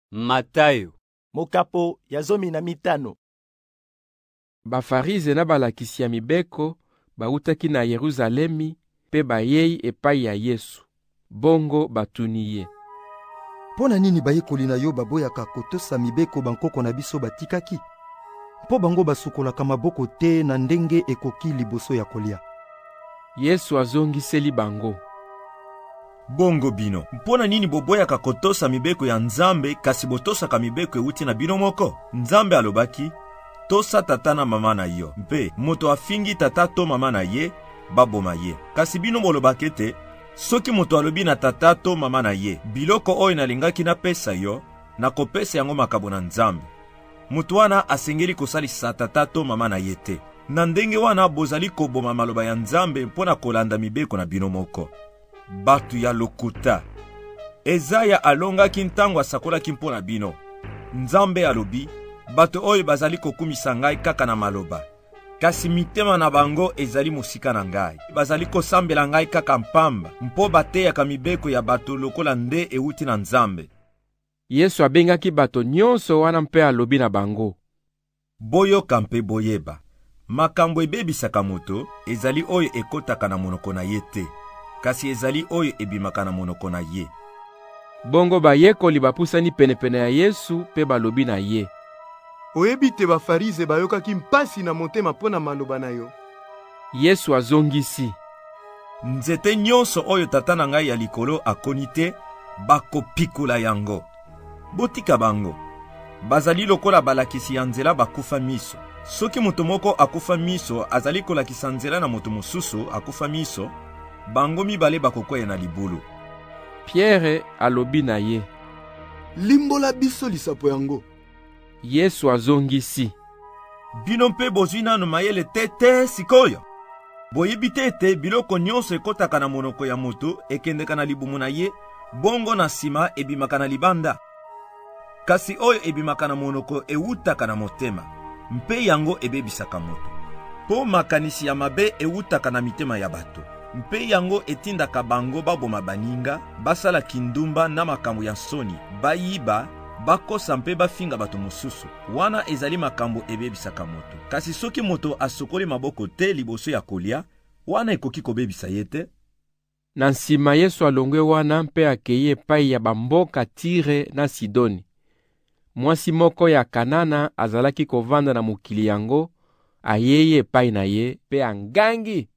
Matayo mokapo ya 15. Bafarize na balakisi ya mibeko bautaki na Yeruzalemi pe bayei epai ya Yesu. Bongo batuni ye: Pona nini bayekoli na yo baboyaka kotosa mibeko bankoko na biso batikaki? Mpo bango basukolaka maboko te na ndenge ekoki liboso ya kolia. Yesu azongiseli bango: Bongo bino, mpona nini boboyaka kotosa mibeko ya Nzambe kasi botosaka mibeko euti na bino moko? Nzambe alobaki: tosa tata na mama na yo, mpe moto afingi tata to mama na ye, baboma ye. Kasi bino bolobaka ete soki moto alobi na tata to mama na ye, biloko oyo nalingaki napesa yo, nakopesa yango makabo na Nzambe. Moto wana asengeli kosalisa tata to mama na ye te. Na ndenge wana bozali koboma maloba ya Nzambe mpona kolanda mibeko na bino moko. Batu ya lokuta, Ezaya alongaki ntango asakolaki mpona bino. Nzambe alobi: bato oyo bazali kokumisa ngai kaka na maloba, kasi mitema na bango ezali mosika na ngai. Bazali kosambela ngai kaka mpamba, mpo bateyaka mibeko ya bato lokola nde euti na Nzambe. Yesu abengaki bato nyonso wana mpe alobi na bango: boyoka mpe boyeba, makambo ebebisaka moto ezali oyo ekotaka na monoko na ye te, kasi ezali oyo ebimaka na monoko na ye. Bongo bayekoli bapusani penepene ya Yesu pe balobi na ye: oyebi te bafarize bayokaki mpasi na motema mpona maloba na yo? Yesu azongisi: nzete nyonso oyo tata na ngai ya likolo akoni te, bakopikula yango. Botika bango, bazali lokola balakisi ya nzela bakufa miso. Soki moto moko akufa miso azali kolakisa nzela na moto mosusu akufa miso, bango mibale bakokwea na libulu. Pierre alobi na ye: limbola biso lisapo yango. Yesu azongisi: bino mpe bozwi nanu mayele te sikoyo. Boyebi te ete biloko nyonso ekotaka na monoko ya moto ekendeka na libumu na ye, bongo na sima ebimaka na libanda. Kasi oyo ebimaka na monoko eutaka na motema, mpe yango ebebisaka moto. Po makanisi ya mabe eutaka na mitema ya bato, mpe yango etindaka bango baboma baninga, basala kindumba na makambo ya soni, bayiba, bakosa mpe bafinga bato mosusu. Wana ezali makambo ebebisaka moto. Kasi soki moto asokoli maboko te liboso ya kolia, wana ekoki kobebisa ye te. Na nsima Yesu alongwe wana mpe akeye epai ya bamboka Tire na Sidoni. Mwasi moko ya Kanana azalaki kovanda na mokili yango, ayeye epai na ye pe angangi: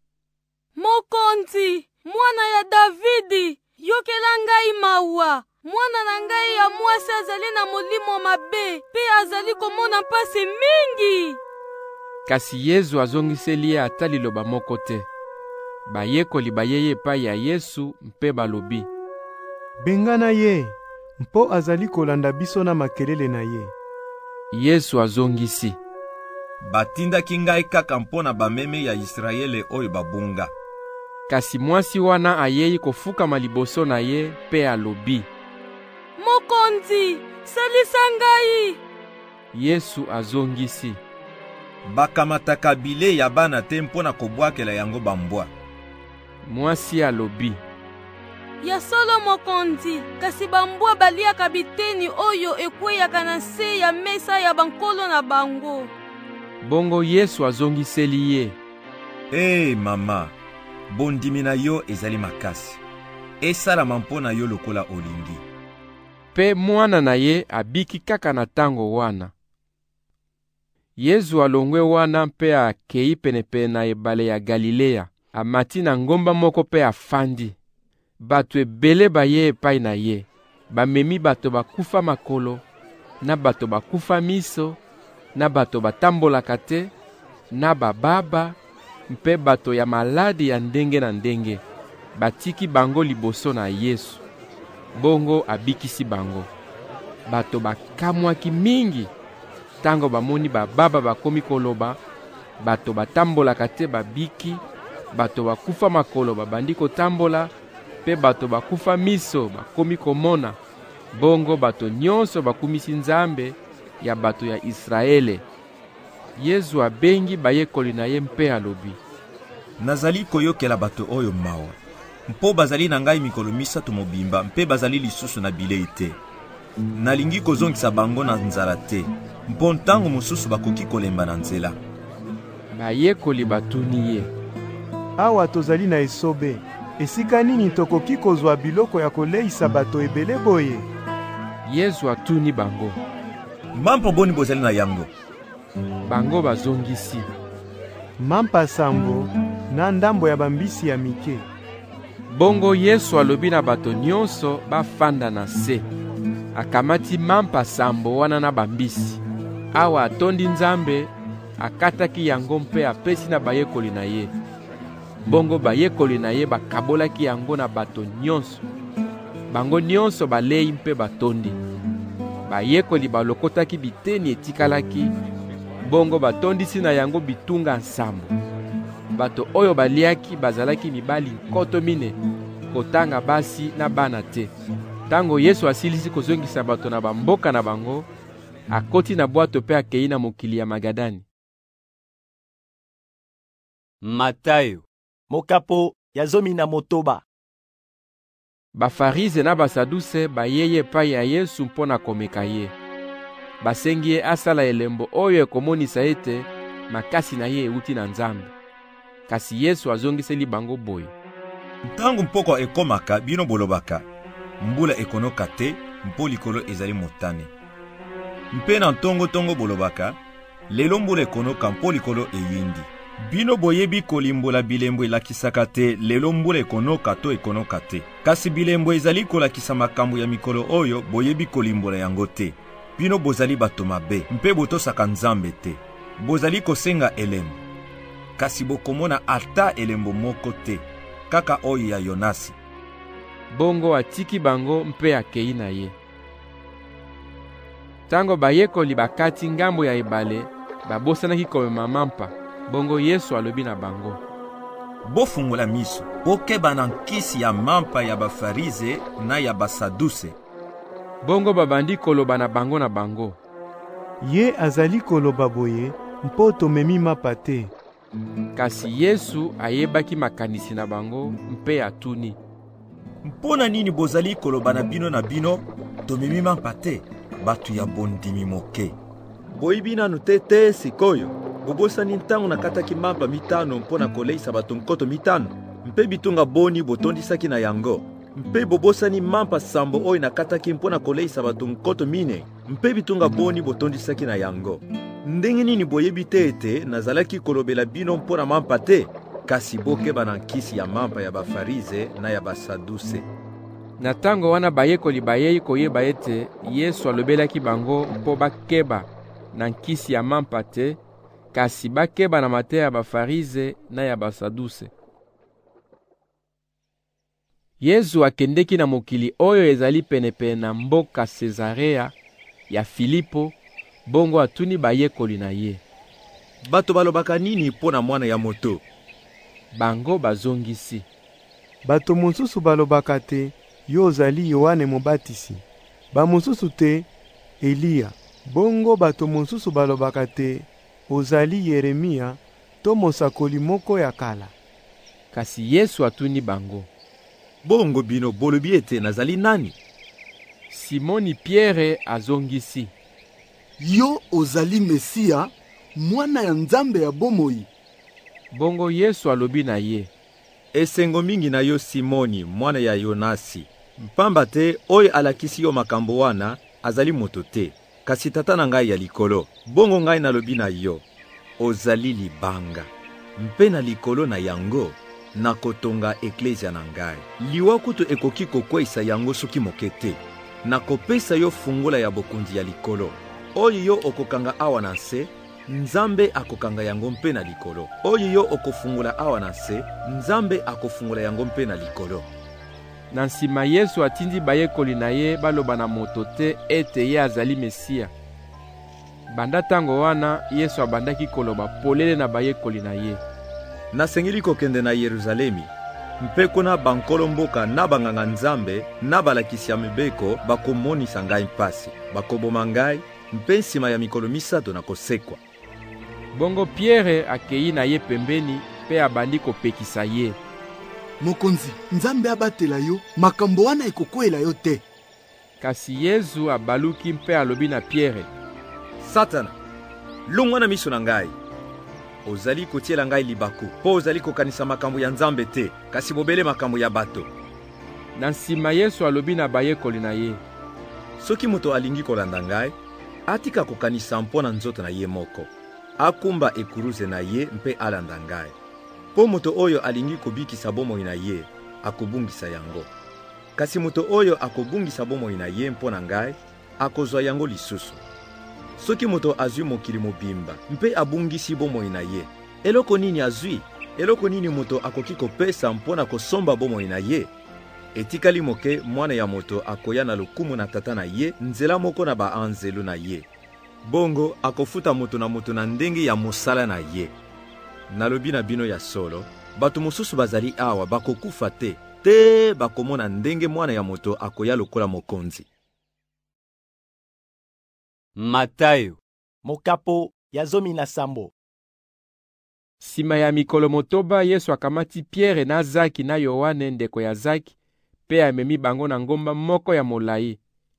Mokonzi, mwana ya Davidi, yokela ngai mawa. Mwana na ngai ya mwasi azali na molimo mabe, pe azali komona mpasi mingi. Kasi Yesu azongiseli ye ata liloba moko te. Bayekoli bayeye epai ya Yesu mpe balobi: bengana ye, mpo azali kolanda biso na makelele na ye. Yesu azongisi: batindaki ngai kaka mpona bameme ya Israele oyo babunga. Kasi mwasi wana ayei kofukama liboso na ye pe alobi: Mokonzi, salisa ngai. Yesu azongisi: bakamataka bile ya bana te mpona kobwakela yango bambwa. Mwasi alobi: ya solo mokonzi, kasi bambwa baliaka biteni oyo ekweyaka na se ya mesa ya bankolo na bango. Bongo Yesu azongiseli ye: mama, bondimi na yo ezali makasi. Esalama mpona yo lokola olingi. Pe mwana na ye abiki kaka na tango wana. Yesu alongwe wana mpe akei penepene na ebale ya Galilea, amati na ngomba moko pe afandi. Bato ebele baye epai na ye, bamemi bato bakufa makolo, na bato bakufa miso, na bato batambolaka te, na bababa, mpe bato ya maladi ya ndenge na ndenge. Batiki bango liboso na Yesu. Bongo abikisi bango. Bato bakamwaki mingi, tango bamoni bababa bakomi koloba, bato batambolaka te babiki, bato bakufa makolo babandi kotambola, pe bato bakufa miso bakomi komona. Bongo bato nyonso bakumisi Nzambe ya bato ya Israele. Yesu abengi bayekoli na ye mpe alobi: nazali koyokela bato oyo mawa, mpo bazali na ngai mikolo 3 mobimba, mpe bazali lisusu na bilei te. nalingi kozongisa bango na nzala te, mpo ntango mosusu bakoki kolemba na nzela. Bayekoli batuni ye: awa tozali na esobe, esika nini tokoki kozwa biloko ya koleisa bato ebele boye? Yesu atuni bango: mampa boni bozali na yango? Bango bazongisi: mampa sambo na ndambo ya bambisi ya mike. Bongo Yesu alobi na bato nyonso bafanda na se. Akamati mampa sambo wana na bambisi. Awa atondi Nzambe, akataki yango mpe apesi na bayekoli na ye. Bongo bayekoli na ye bakabolaki yango na bato nyonso. Bango nyonso balei mpe batondi. Bayekoli balokotaki biteni etikalaki. Bongo batondisi na yango bitunga nsambo. Bato oyo baliaki bazalaki mibali 9,000, kotanga basi na bana te. Tango Yesu asilisi kozongisa bato na bamboka na bango, akoti na bwato pe akei na mokili ya Magadani. Matayo mokapo ya 19. Bafarize na basaduse bayeye epai ya Yesu mpo na komeka ye. Basengi ye asala elembo oyo ekomonisa ete makasi na ye euti na Nzambe. Kasi Yesu azongiseli bango boye: ntango mpoko ekomaka bino bolobaka mbula ekonoka te mpo likolo ezali motane. Mpe na ntongo bolobaka lelo mbula ekonoka mpo likolo eyindi. Bino boyebi kolimbola bilembo elakisaka te lelo mbula ekonoka to ekonoka te. Kasi bilembo ezali kolakisa makambo ya mikolo oyo boyebi kolimbola yango te. Bino bozali bato mabe mpe botosaka Nzambe te. Bozali kosenga elembo, kasi bokomona ata elembo moko te, kaka oyo ya Yonasi. Bongo atiki bango mpe akei na ye. Tango bayekoli bakati ngambo ya ebale, babosanaki komema mampa. Bongo Yesu alobi na bango: bofungula miso, bokeba na nkisi ya mampa ya bafarize na ya basaduse. Bongo babandi koloba na bango: ye azali koloba boye mpo tomemi mapa te. Kasi Yesu ayebaki makanisi na bango mpe atuni: mpona nini bozali koloba na bino tomemi mapa te, batu ya bondimi moke? Boyibi nanu te sikoyo bobosani ntango nakataki mapa 5 mpona koleisa bato 5,000, mpe bitunga boni botondisaki na yango. Mpe bobosani mampa sambo oyo nakataki mpona koleisa bato 4,000, mpe bitunga boni botondisaki na yango. Ndenge nini boyebi te ete nazalaki kolobela bino mpona mampa te, kasi bokeba na nkisi ya mampa ya bafarize na ya basaduse. Na tango wana bayekoli bayei koyeba ete Yesu alobelaki bango mpo bakeba na nkisi ya mampa te, kasi bakeba na mateya ya bafarize na ya basaduse. Yesu akendeki na mokili oyo ezali penepene na mboka Cesarea ya Filipo. Bongo atuni bayekoli na ye: bato balobaka nini mpona mwana ya moto? Bango bazongisi: bato mosusu balobaka te yo ozali Yohane Mobatisi, bamosusu te Eliya, bongo bato mosusu balobaka te ozali Yeremia to mosakoli moko ya kala. Kasi Yesu atuni bango: bongo bino bolobi ete nazali nani? Simoni Pierre azongisi: yo ozali Mesia, mwana ya Nzambe ya bomoi. Bongo Yesu alobi na ye: esengo mingi na yo Simoni, mwana ya Yonasi. Mpamba te oyo alakisi yo makambo wana azali moto te, kasi tata na ngai ya likolo. Bongo ngai nalobi na yo, ozali libanga, mpe na likolo na yango nakotonga eklezia na ngai. Liwa kutu ekoki kokweisa yango soki moke te. Nakopesa yo fungola ya bokonzi ya likolo. Oyo yo okokanga awa na se, Nzambe akokanga yango mpe na likolo. Oyo yo okofungula awa na se, Nzambe akofungula yango mpe na likolo. Na nsima Yesu atindi bayekoli na ye baloba na moto te ete ye azali Mesia. Banda tango wana Yesu abandaki koloba polele na bayekoli na ye: nasengeli kokende na Yerusalemi, mpe kuna bankolo mboka na banganga Nzambe na balakisi ya mibeko bakomonisa ngai mpasi. Bakoboma ngai, mpe nsima ya mikolo 3 nakosekwa. Bongo Pierre akei na ye pembeni mpe abandi kopekisa ye: mokonzi, Nzambe abatela yo, makambo wana ekokwela yo te. kasi Yesu abaluki mpe alobi na Pierre: Satana, longwa na miso na ngai. Ozali kotiela ngai libaku mpo ozali kokanisa makambo ya Nzambe te, kasi bobele makambo ya bato. Na nsima Yesu alobi na bayekoli na ye: Soki moto alingi kolanda ngai, atika kokanisa mpo na nzoto na ye moko, akumba ekuruze na ye mpe alanda ngai. Po moto oyo alingi kobikisa bomoi na ye, akobungisa yango. Kasi moto oyo akobungisa bomoi na ye mpo na ngai, akozwa yango lisusu. Soki moto azwi mokili mobimba mpe abungisi bomoi na ye, eloko nini azwi? Eloko nini moto akoki kopesa mpo na kosomba bomoi na ye? Etikali moke mwana ya moto akoya na lokumu na tata na ye nzela moko na baanzelu na ye. Bongo akofuta moto na ndenge ya mosala na ye. Nalobi na bino ya solo, bato mosusu bazali awa bakokufa te bakomona ndenge mwana ya moto akoya lokola mokonzi. Matayo, mokapo ya 17. Sima ya mikolo motoba, Yesu akamati Pierre na Zaki na Yohane ndeko ya Zaki, pe amemi bango na ngomba moko ya molai.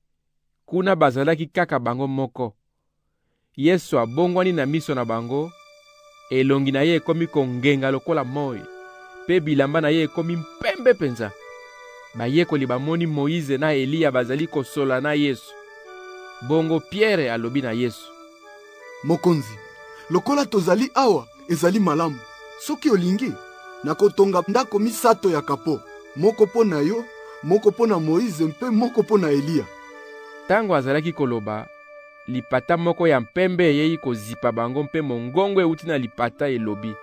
Kuna bazalaki kaka bango moko. Yesu abongwani na miso na bango, elongi na ye ekomi kongenga lokola moi, pe bilamba na ye ekomi mpembe penza. Bayekoli bamoni Moïse na Eliya bazali kosola na Yesu. Bongo Pierre alobi na Yesu: Mokonzi, lokola tozali awa ezali malamu. Soki olingi, nakotonga ndako misato ya kapo, moko po na yo, moko po na Moïse mpe moko po na Eliya. Tango azalaki koloba, lipata moko ya mpembe eyei kozipa bango mpe mongongo euti na lipata elobi: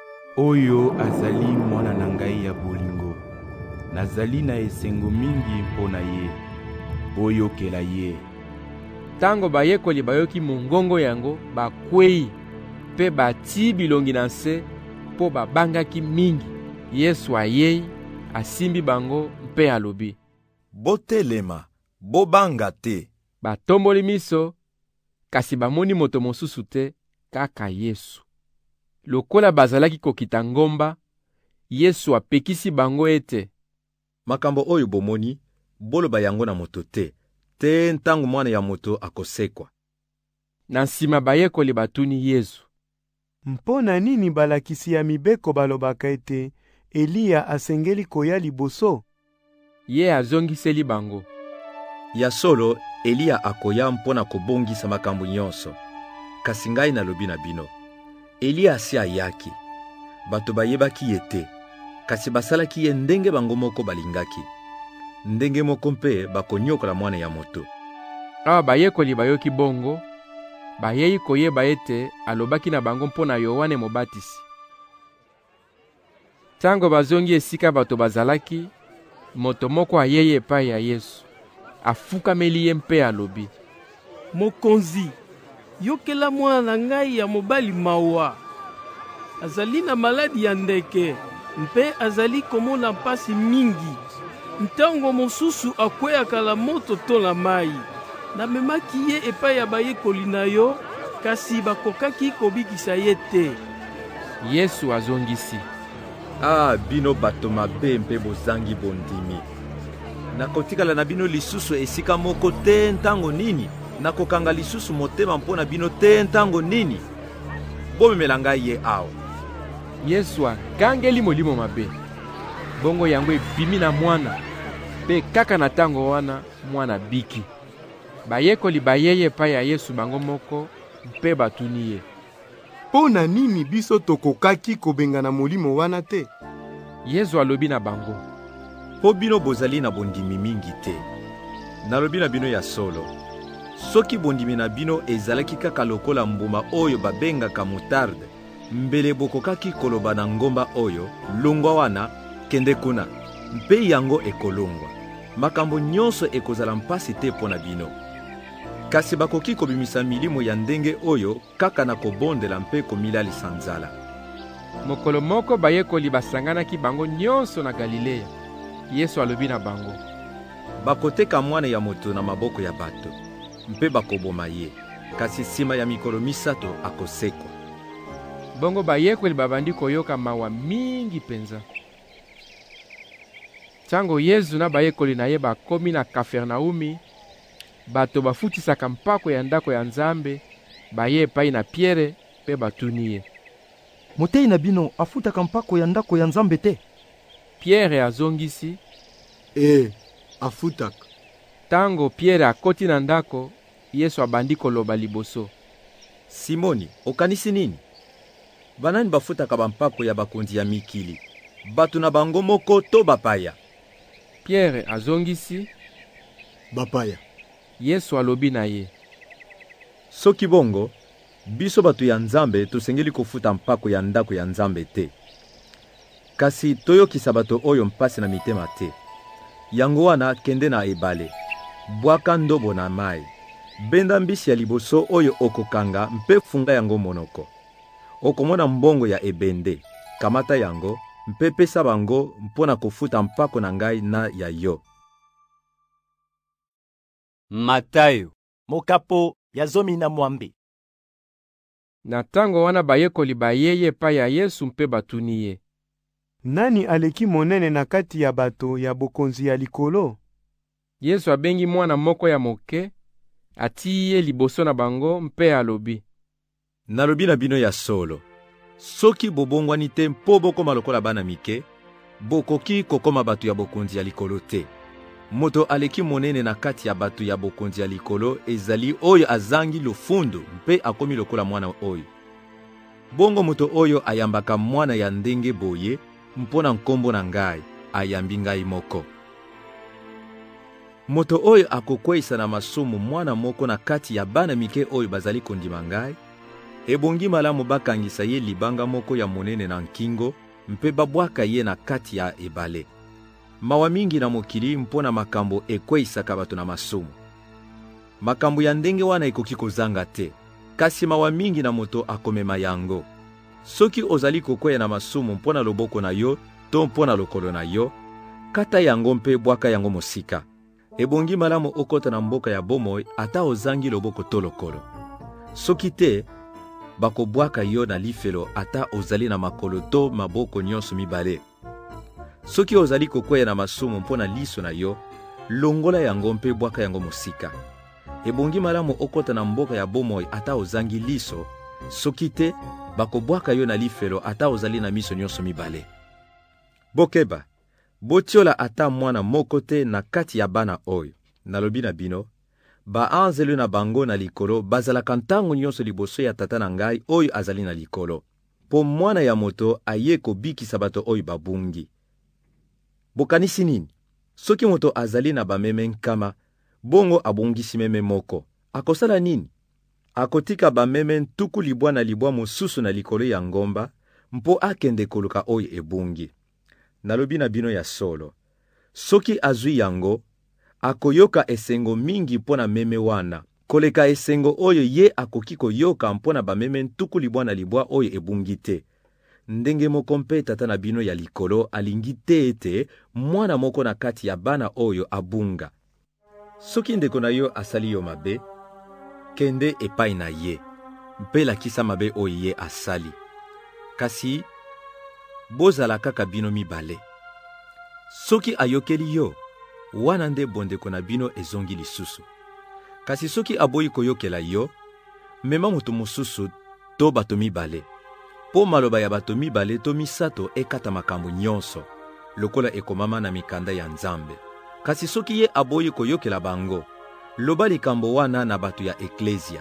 Oyo azali mwana na ngai ya bolingo. Nazali na esengo mingi mpo na ye. Boyokela ye. Tango bayekoli bayoki mongongo yango, bakwei pe bati bilongi na nse po babangaki mingi. Yesu ayei, asimbi bango mpe alobi: Botelema, bobanga te. Batomboli miso, kasi bamoni moto mosusu te, kaka Yesu. Lokola bazalaki kokita ngomba, Yesu apekisi bango ete: Makambo oyo bomoni, boloba yango na moto te ntango mwana ya moto akosekwa. Na nsima bayekoli batuni Yesu: Mpo na nini balakisi ya mibeko balobaka ete Eliya asengeli koya liboso? Ye azongiseli bango: Ya solo, Eliya akoya mpo na kobongisa makambo nyonso. Kasi ngai nalobi na bino, Eliya asi ayaki. Bato bayebaki ye te, kasi basalaki ye ndenge bango moko balingaki. Ndenge moko mpe bakonyokola mwana ya moto. Awa bayekoli bayoki bongo, bayei koyeba ete alobaki na bango mpo na Yohane Mobatisi. Tango bazongi esika bato bazalaki, moto moko ayei epai ya Yesu. Afukameli ye mpe alobi: Mokonzi, yokela mwana na ngai ya mobali mawa. Azali na maladi ya ndeke, mpe azali komona mpasi mingi. Ntango mosusu akweyaka la moto to la mai. Namemaki ye epai ya bayekoli na yo, kasi bakokaki kobikisa ye te. Yesu azongisi: Bino bato mabe mpe bozangi bondimi. Nakotikala na bino lisusu esika moko te ntango nini? Nakokanga lisusu motema mpo na bino te ntango nini? Bomemela ngai ye awa. Yesu agangeli molimo mabe. Bongo yango ebimi na mwana, pe kaka na tango wana mwana biki. Bayekoli bayei epai ya Yesu bango moko mpe batuni ye: Mpo na nini biso tokokaki kobengana molimo wana te? Yesu alobi na bango: Po bino bozali na bondimi mingi te. Nalobi na bino ya solo, soki bondimi na bino ezalaki kaka lokola mbuma oyo babengaka mutarde, mbele bokokaki koloba na ngomba oyo, longwa wana, kende kuna, mpe yango ekolongwa. Makambo nyonso ekozala mpasi te mpo na bino. Kasi bakoki kobimisa milimo ya ndenge oyo kaka na kobondela mpe komilalisa nzala. Mokolo moko bayekoli basanganaki bango nyonso na Galileya. Yesu alobi na bango: Bakoteka mwana ya moto na maboko ya bato, mpe bakoboma ye, kasi sima ya mikolo misato akosekwa. Bongo bayekoli babandi koyoka mawa mingi penza. Tango Yesu na bayekoli na ye bakomi na Kafernaumi, bato bafutisaka mpako ya ndako ya Nzambe baye epai na Pierre mpe batuni ye: motei na bino afutaka mpako ya ndako ya Nzambe te? Pierre azongisi: afutaka. Tango Pierre akoti na ndako, Yesu abandi koloba liboso: Simoni, okanisi nini? Banani bafutaka bampako ya bakonzi ya mikili, bato na bango moko to bapaya? Pierre azongisi: bapaya. Yesu alobi na ye: soki bongo, biso bato ya Nzambe tosengeli kofuta mpako ya ndako ya Nzambe te. Kasi toyokisa bato oyo mpasi na mitema te. Yango wana kende na ebale, bwaka ndobo na mai, benda mbisi ya liboso oyo okokanga mpe funga yango monoko. Okomona mbongo ya ebende, kamata yango mpe pesa bango mpona kofuta mpako na ngai na ya yo. Matayo, mokapo ya 12. Na tango wana bayekoli bayeye epai ya Yesu mpe batuni ye: nani aleki monene na kati ya bato ya bokonzi ya likolo? Yesu abengi mwana moko ya moke, atii ye liboso na bango mpe alobi: nalobi na bino ya solo, soki bobongwani te mpo bokoma lokola bana mike, bokoki kokoma bato ya bokonzi ya likolo te. Moto aleki monene na kati ya bato ya bokonzi ya likolo ezali oyo azangi lofundu mpe akomi lokola mwana oyo. Bongo moto oyo ayambaka mwana ya ndenge boye mpona nkombo na ngai, ayambi ngai moko. Moto oyo akokweyisa na masumu mwana moko na kati ya bana mike oyo bazali kondima ngai, ebongi malamu bakangisa ye libanga moko ya monene na nkingo mpe babwaka ye na kati ya ebale. Mawa mingi na mokili mpona makambo ekweyisaka bato na masumu. Makambo ya ndenge wana ekoki kozanga te, kasi mawa mingi na moto akomema yango. Soki ozali kokweya na masumu mpona loboko na yo to mpona lokolo na yo, kata yango mpe bwaka yango mosika. Ebongi malamu okota na mboka ya bomoi ata ozangi loboko to lokolo. Soki te, bakobwaka yo na lifelo ata ozali na makolo to maboko nyonso mibale. Soki ozali kokweya na masumu mpona liso na yo, longola yango mpe bwaka yango mosika. Ebongi malamu okota na mboka ya bomoi ata ozangi liso, soki te, bakobwaka yo na lifelo ata ozali na miso nyonso mibale. Bokeba, botiola ata mwana moko te na kati ya bana oyo. Nalobi na bino, baanzelu na bango na likolo bazalaka ntango nyonso liboso ya tata na ngai oyo azali na likolo. Po mwana ya moto aye kobikisa bato oyo babungi. Bokanisi nini? Soki moto azali na bameme nkama, bongo abungisi meme moko, akosala nini? Akotika bameme ntuku libwa na libwa mosusu na likolo ya ngomba, mpo akende koluka oyo ebungi. Nalobi na bino ya solo, soki azwi yango, akoyoka esengo mingi mpona meme wana, koleka esengo oyo ye akoki koyoka mpona bameme ntuku libwa na libwa oyo ebungi te. Ndenge moko mpe tata na bino ya likolo alingi te ete mwana moko na kati ya bana oyo abunga. Soki ndeko na yo asali yo mabe, kende epai na ye, mpe lakisa mabe oyo ye asali. Kasi, bozala kaka bino mibale. Soki ayokeli yo, wana nde bondeko na bino ezongi lisusu. Kasi soki aboyi koyokela yo, mema moto mosusu to bato mibale. Po maloba ya bato mibale to misato ekata makambo nyonso, lokola ekomama na mikanda ya Nzambe. Kasi soki ye aboyi koyokela bango, loba likambo wana na bato ya eklezia.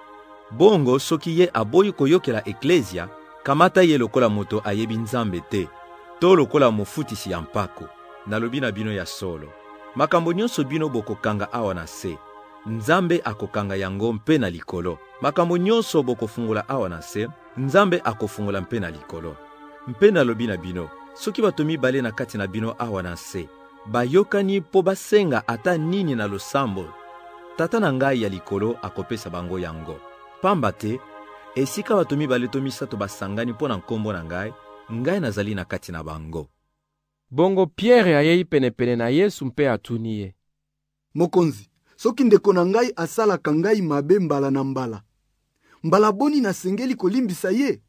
Bongo soki ye aboyi koyokela eklezia, kamata ye lokola moto ayebi Nzambe te, to lokola mofutisi ya mpako. Nalobi na bino ya solo, makambo nyonso bino bokokanga awa na se, Nzambe akokanga yango mpe na likolo. Makambo nyonso bokofungula awa na se, Nzambe akofungula mpe na likolo. Mpe nalobi na bino, soki bato mibale na kati na bino awa na se, bayokani po basenga ata nini na losambo, tata na ngai ya likolo akopesa bango yango. Pamba te, esika bato mibale to misato basangani mpo na nkombo na ngai, ngai nazali na kati na bango. Bongo Pierre ayei penepene na Yesu mpe atuni ye: Mokonzi, soki ndeko na ngai asalaka ngai mabe mbala na mbala, mbala boni nasengeli kolimbisa ye?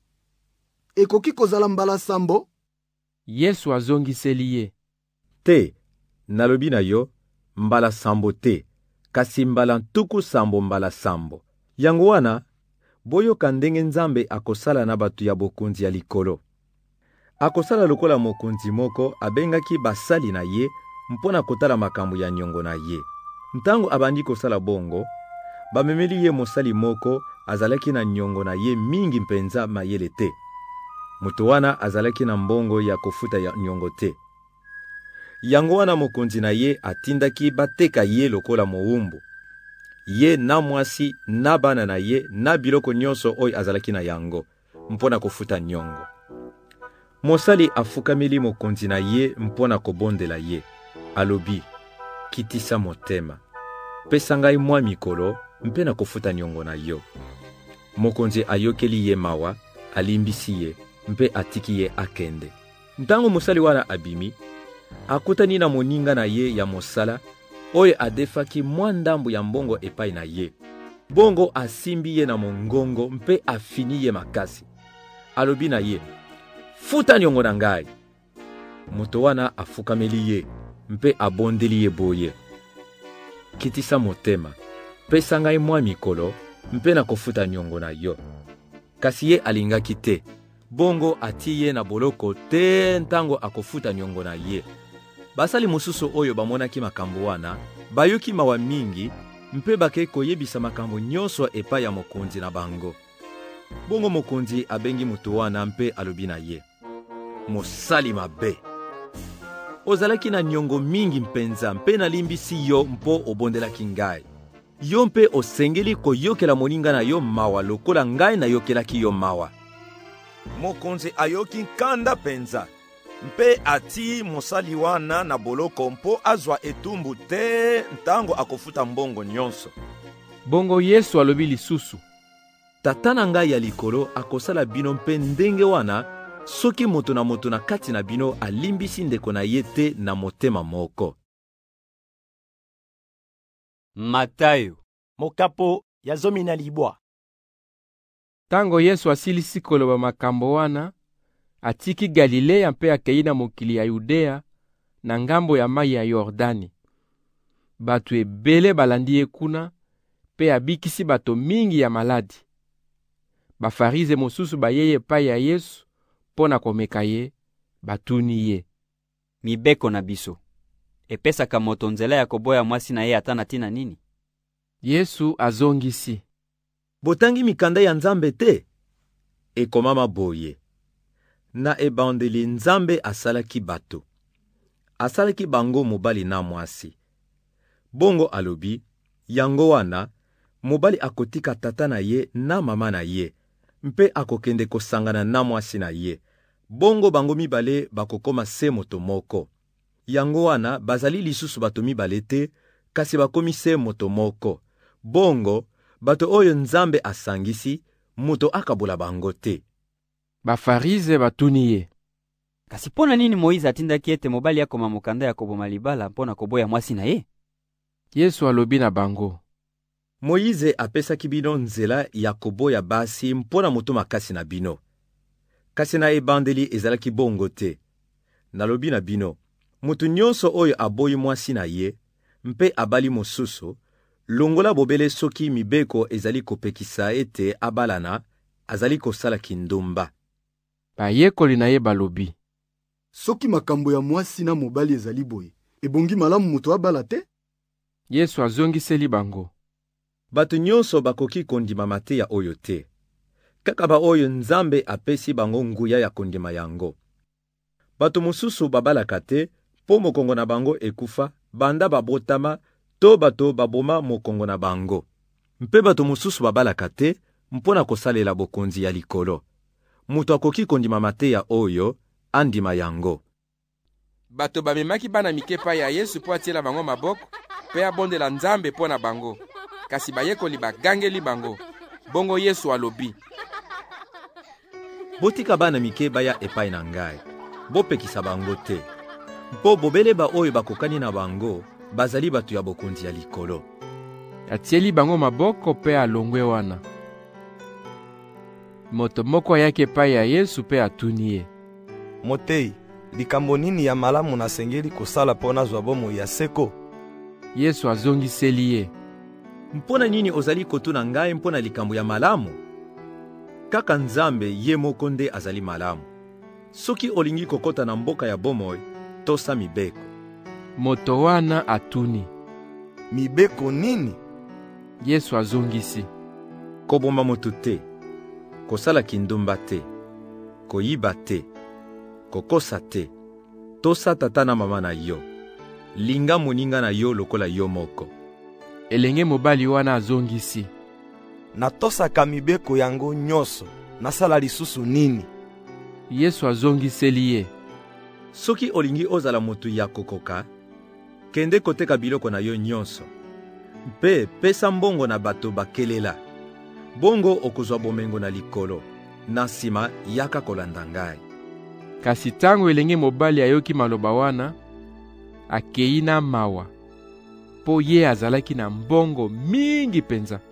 Ekoki kozala mbala sambo? Yesu azongiseli ye: Te, nalobi na yo, mbala sambo te, kasi mbala ntuku sambo mbala sambo. Yango wana, boyoka ndenge Nzambe akosala na batu ya bokonzi ya likolo. Akosala lokola mokonzi moko abengaki basali na ye mpona kotala makambo ya niongo na ye. Ntango abandi kosala bongo, bamemeli ye mosali moko azalaki na niongo na ye mingi mpenza mayele te. Mutu wana azalaki na mbongo ya kofuta ya niongo te. Yango wana mokonzi na ye atindaki bateka ye lokola mowumbu. Ye na mwasi na bana na ye na biloko nyonso oyo azalaki na yango mpona kofuta niongo. Mosali afukameli mokonzi na ye mpona kobondela ye. Alobi, kitisa motema. Pesa ngai mwa mikolo mpe na kofuta niongo na yo. Mokonzi ayokeli ye mawa, alimbisi ye, mpe atiki ye akende. Ntango mosali wana abimi, akutani na moninga na ye ya mosala, oyo adefaki mwa ndambo ya mbongo epai na ye. Bongo asimbi ye na mongongo mpe afini ye makasi. Alobi na ye, futa niongo na ngai. Moto wana afukameli ye, mpe abondeli ye boye. Kitisa motema, pesa ngai mwa mikolo, mpe na kofuta niongo na yo. Kasi ye alingaki te, bongo ati ye na boloko te ntango akofuta niongo na ye. Basali mosusu oyo bamonaki makambo wana, bayoki mawa mingi, mpe bake koyebisa makambo nyonso epai ya mokonzi na bango. Bongo mokonzi abengi mutu wana mpe alobi na ye, mosali mabe. Ozalaki na niongo mingi mpenza mpe nalimbisi yo mpo obondelaki ngai. Yo mpe osengeli koyokela moninga na yo mawa lokola ngai na yokelaki yo mawa. Mokonzi ayoki nkanda penza, mpe ati mosali wana na boloko mpo azwa etumbu te ntango akofuta mbongo nyonso. Bongo Yesu alobi lisusu, Tata na ngai ya likolo akosala bino mpe ndenge wana, soki moto na kati na bino alimbisi ndeko na ye te na motema moko. Matayo, mokapo ya 12. Tango Yesu asilisi koloba makambo wana, atiki Galilea mpe akei na mokili ya Yudea na ngambo ya mai ya Yordani. Batu ebele balandi ye kuna, mpe abikisi bato mingi ya maladi. Bafarize mosusu bayeye epai ya Yesu pona komeka ye, batuni ye, mibeko na biso epesaka moto nzela ya koboya mwasi na ye ata na tina nini? Yesu azongisi, botangi mikanda ya Nzambe te? Ekomama boye, na ebandeli Nzambe asalaki bato. Asalaki bango mobali na mwasi. Bongo alobi, yango wana, mobali akotika tata na ye na mama na ye, mpe akokende kosangana na mwasi na ye. Bongo bango mibale bakokoma se moto moko. Yango wana bazali lisusu bato mibale te, kasi bakomi se moto moko. Bongo bato oyo Nzambe asangisi, moto akabola bango te. Bafarize batuni ye, kasi pona nini Moïse atindaki ete mobali akoma mokanda ya koboma libala mpona koboya mwasi na ye? Yesu alobi na bango, Moïse apesaki bino nzela ya koboya basi mpona moto makasi na bino. Kasi na ebandeli ezalaki bongo te. Nalobi na bino, mutu nyonso oyo aboyi mwasi na ye, mpe abali mosusu, longola bobele soki mibeko ezali kopekisa ete abalana, azali kosala kindumba. Bayekoli na ye balobi, soki makambo ya mwasi na mobali ezali boye, ebongi malamu mutu abala te? Yesu azongiseli bango, bato nyonso bakoki kondima mateya oyo te. Kaka ba oyo Nzambe apesi bango nguya ya kondima yango. Bato mosusu babalaka te, po mokongo na bango ekufa, banda babotama, to bato baboma mokongo na bango. Mpe bato mosusu babalaka te, mpona kosalela bokonzi ya likolo. Mutu akoki kondima mateya oyo, andima yango. Bato bamemaki bana mikepa ya Yesu po atiela bango maboko, pe abondela Nzambe pona bango. Kasi bayekoli bagangeli bango. Bongo Yesu alobi, botika bana mike baya epai na ngai, bopekisa bango te. Mpo bobele ba oyo bakokani na bango, bazali bato ya bokonzi ya likolo. Atieli bango maboko pe alongwe wana. Moto moko ayaki epai ya Yesu pe atuni ye, Motei, likambo nini ya malamu nasengeli kosala pona zwa bomo ya seko? Yesu azongiseli ye, mpona nini ozali kotuna ngai mpona likambo ya malamu? Kaka Nzambe ye moko nde azali malamu. Soki olingi kokota na mboka ya bomoi, tosa mibeko. Moto wana atuni, mibeko nini? Yesu azongisi, koboma moto te, kosala kindumba te, koyiba te, kokosa te, tosa tata na mama na yo, linga moninga na yo lokola yo moko. Elenge mobali wana azongisi, natosaka mibeko yango nyonso, nasala lisusu nini? Yesu azongiseli ye, soki olingi ozala moto ya kokoka, kende koteka biloko na yo nyonso, mpe pesa mbongo na bato bakelela. Bongo okozwa bomengo na likolo, na nsima yaka kolanda ngai. Kasi tango elenge mobali ayoki maloba wana, akei na mawa, po ye azalaki na mbongo mingi penza.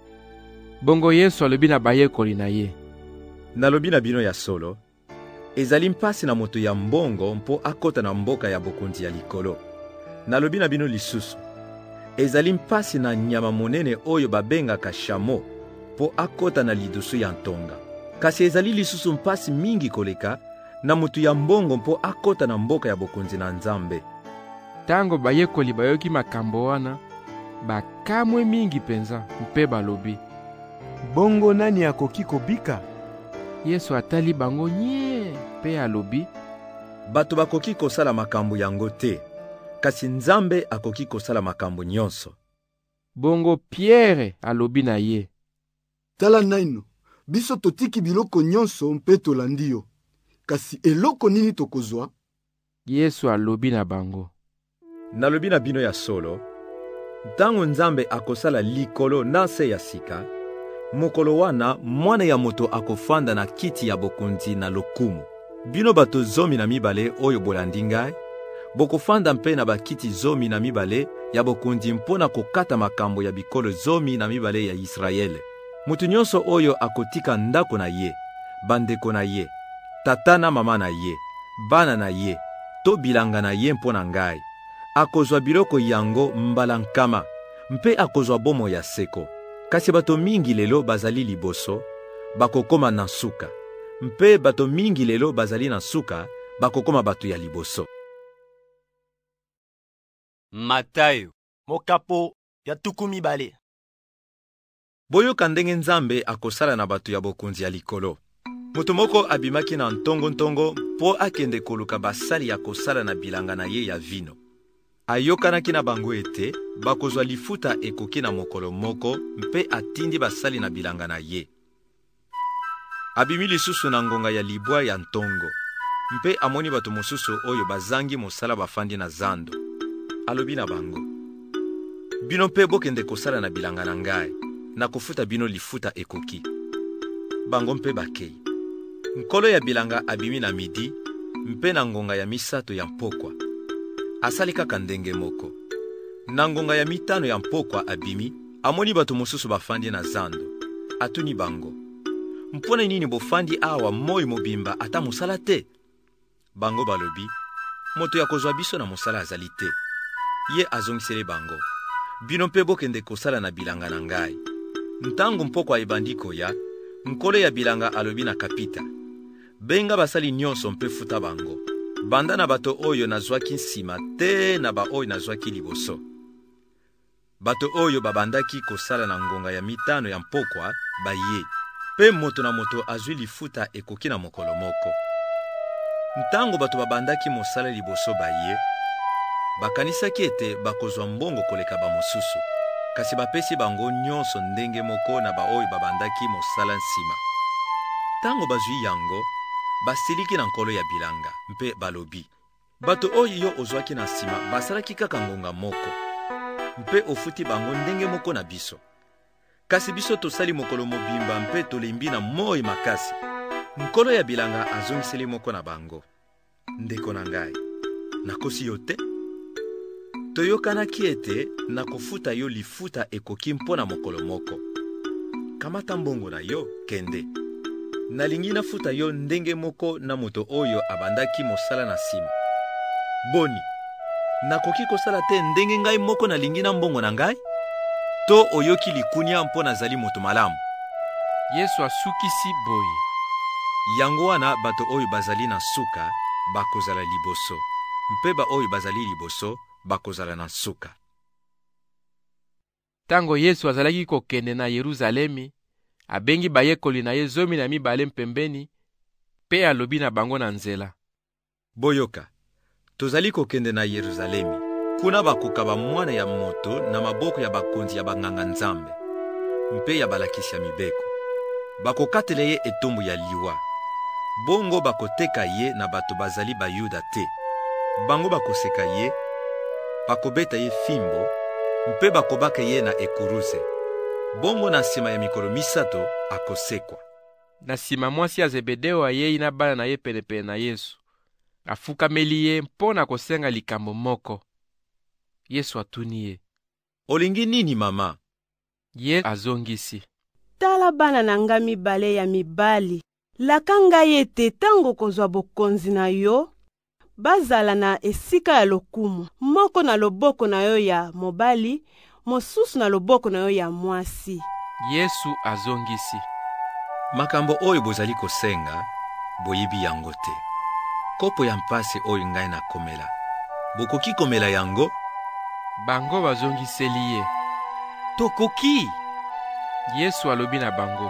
Bongo Yesu alobi na bayekoli na ye, nalobi na bino ya solo, ezali mpasi na moto ya mbongo mpo akota na mboka ya bokonzi ya likolo. Nalobi na bino lisusu, ezali mpasi na nyama monene oyo babengaka shamo po akota na lidusu ya ntonga. Kasi ezali lisusu mpasi mingi koleka na moto ya mbongo mpo akota na mboka ya bokonzi na Nzambe. Tango bayekoli bayoki makambo wana, bakamwe mingi penza mpe balobi, bongo nani akoki kobika? Yesu atali bango nye pe alobi, bato bakoki kosala makambo yango te, kasi Nzambe akoki kosala makambo nyonso. Bongo Pierre alobi na ye, tala naino, biso totiki biloko nyonso mpe tolandi yo. Kasi eloko nini tokozwa? Yesu alobi na bango, nalobi na bino ya solo, ntango Nzambe akosala likolo na se ya sika, mokolo wana mwana ya moto akofanda na kiti ya bokonzi na lokumu. Bino bato 12 oyo bolandi ngai, bokofanda mpe na bakiti 12 ya bokonzi mpona kokata makambo ya bikolo 12 ya Israele. Mutu nyonso oyo akotika ndako na ye, bandeko na ye, tata na mama na ye, bana na ye, to bilanga na ye mpona ngai, akozwa biloko yango mbala nkama, mpe akozwa bomo ya seko. Kasi bato mingi lelo bazali liboso, bakokoma na suka, mpe bato mingi lelo bazali na suka, bakokoma bato ya liboso. Matayo, mokapo ya 12. Boyoka ndenge Nzambe akosala na bato ya bokonzi ya likolo. Moto moko abimaki na ntongo po akende koluka basali ya kosala na bilanga na ye ya vino. Ayokanaki na bango ete bakozwa lifuta ekoki na mokolo moko, mpe atindi basali na bilanga na ye. Abimi lisusu na ngonga ya libwa ya ntongo, mpe amoni bato mosusu oyo bazangi mosala bafandi na zando. Alobi na bango, bino mpe bokende kosala na bilanga na ngai, na kofuta bino lifuta ekoki. Bango mpe bakei. Nkolo ya bilanga abimi na midi, mpe na ngonga ya misato ya mpokwa. Asali kaka ndenge moko. Na ngonga ya mitano ya mpokwa abimi, amoni bato mosusu bafandi na zando. Atuni bango, mpona nini bofandi awa moi mobimba ata mosala te? Bango balobi, moto ya kozwa biso na mosala azali te. Ye azongisele bango, bino mpe bokende kosala na bilanga na ngai. Ntango mpokwa ebandi koya, nkolo ya bilanga alobi na kapita, benga basali nyonso mpe futa bango, banda na bato oyo nazwaki nsima te na ba oyo nazwaki liboso. Bato oyo babandaki kosala na ngonga ya mitano ya mpokwa baye, pe moto na moto azwi lifuta ekoki na mokolo moko. Ntango bato babandaki mosala liboso baye, bakanisaki ete bakozwa mbongo koleka ba mosusu, kasi bapesi bango nyonso ndenge moko na ba oyo babandaki mosala nsima. Tango bazwi yango, basiliki na nkolo ya bilanga, mpe balobi, bato oyo yo ozwaki na nsima basalaki kaka ngonga moko, mpe ofuti bango ndenge moko na biso. Kasi biso tosali mokolo mobimba mpe tolembi na moi makasi. Nkolo ya bilanga azongiseli moko na bango, ndeko na ngai, nakosi yo te? Toyokanaki ete na kofuta yo lifuta ekoki mpona mokolo moko. Kamata mbongo na yo, kende. Nalingi nafuta yo ndenge moko na moto oyo abandaki mosala na sima. Boni, nakoki kosala te ndenge ngai moko nalingi na mbongo na ngai? to oyoki likunia mpo nazali moto malamu. Yesu asukisi boye. Yango wana bato oyo bazali na suka bakozala liboso, mpe ba oyo bazali liboso bakozala na suka. Tango Yesu azalaki kokende na Yeruzalemi, abengi bayekoli na ye 12 mpembeni, pe alobi na bango na nzela: Boyoka, tozali kokende na Yeruzalemi. Kuna bakokaba mwana ya moto na maboko ya bakonzi ya banganga nzambe, mpe ya balakisi ya mibeko. Bakokatele ye etumbu ya liwa. Bongo bakoteka ye na bato bazali bayuda te. Bango bakoseka ye, bakobeta ye fimbo, mpe bakobaka ye na ekuruze. Bongo na sima ya mikolo misato akosekwa. Na sima mwasi ya Zebedeo ayei na bana na ye penepene na Yesu. Afukameli ye mpo na kosenga likambo moko. Yesu atuni ye: Olingi nini mama? Ye azongisi: Tala bana na nga mibale ya mibali. Laka ngai ete tango kozwa bokonzi na yo, bazala na esika ya lokumu, moko na loboko na yo ya mobali, mosusu na loboko na yo ya mwasi. Yesu azongisi: Makambo oyo bozali kosenga, boyibi yango te. Kopo ya mpasi oyo ngai na komela, bokoki komela yango? Bango bazongiseli ye: Tokoki. Yesu alobi na bango: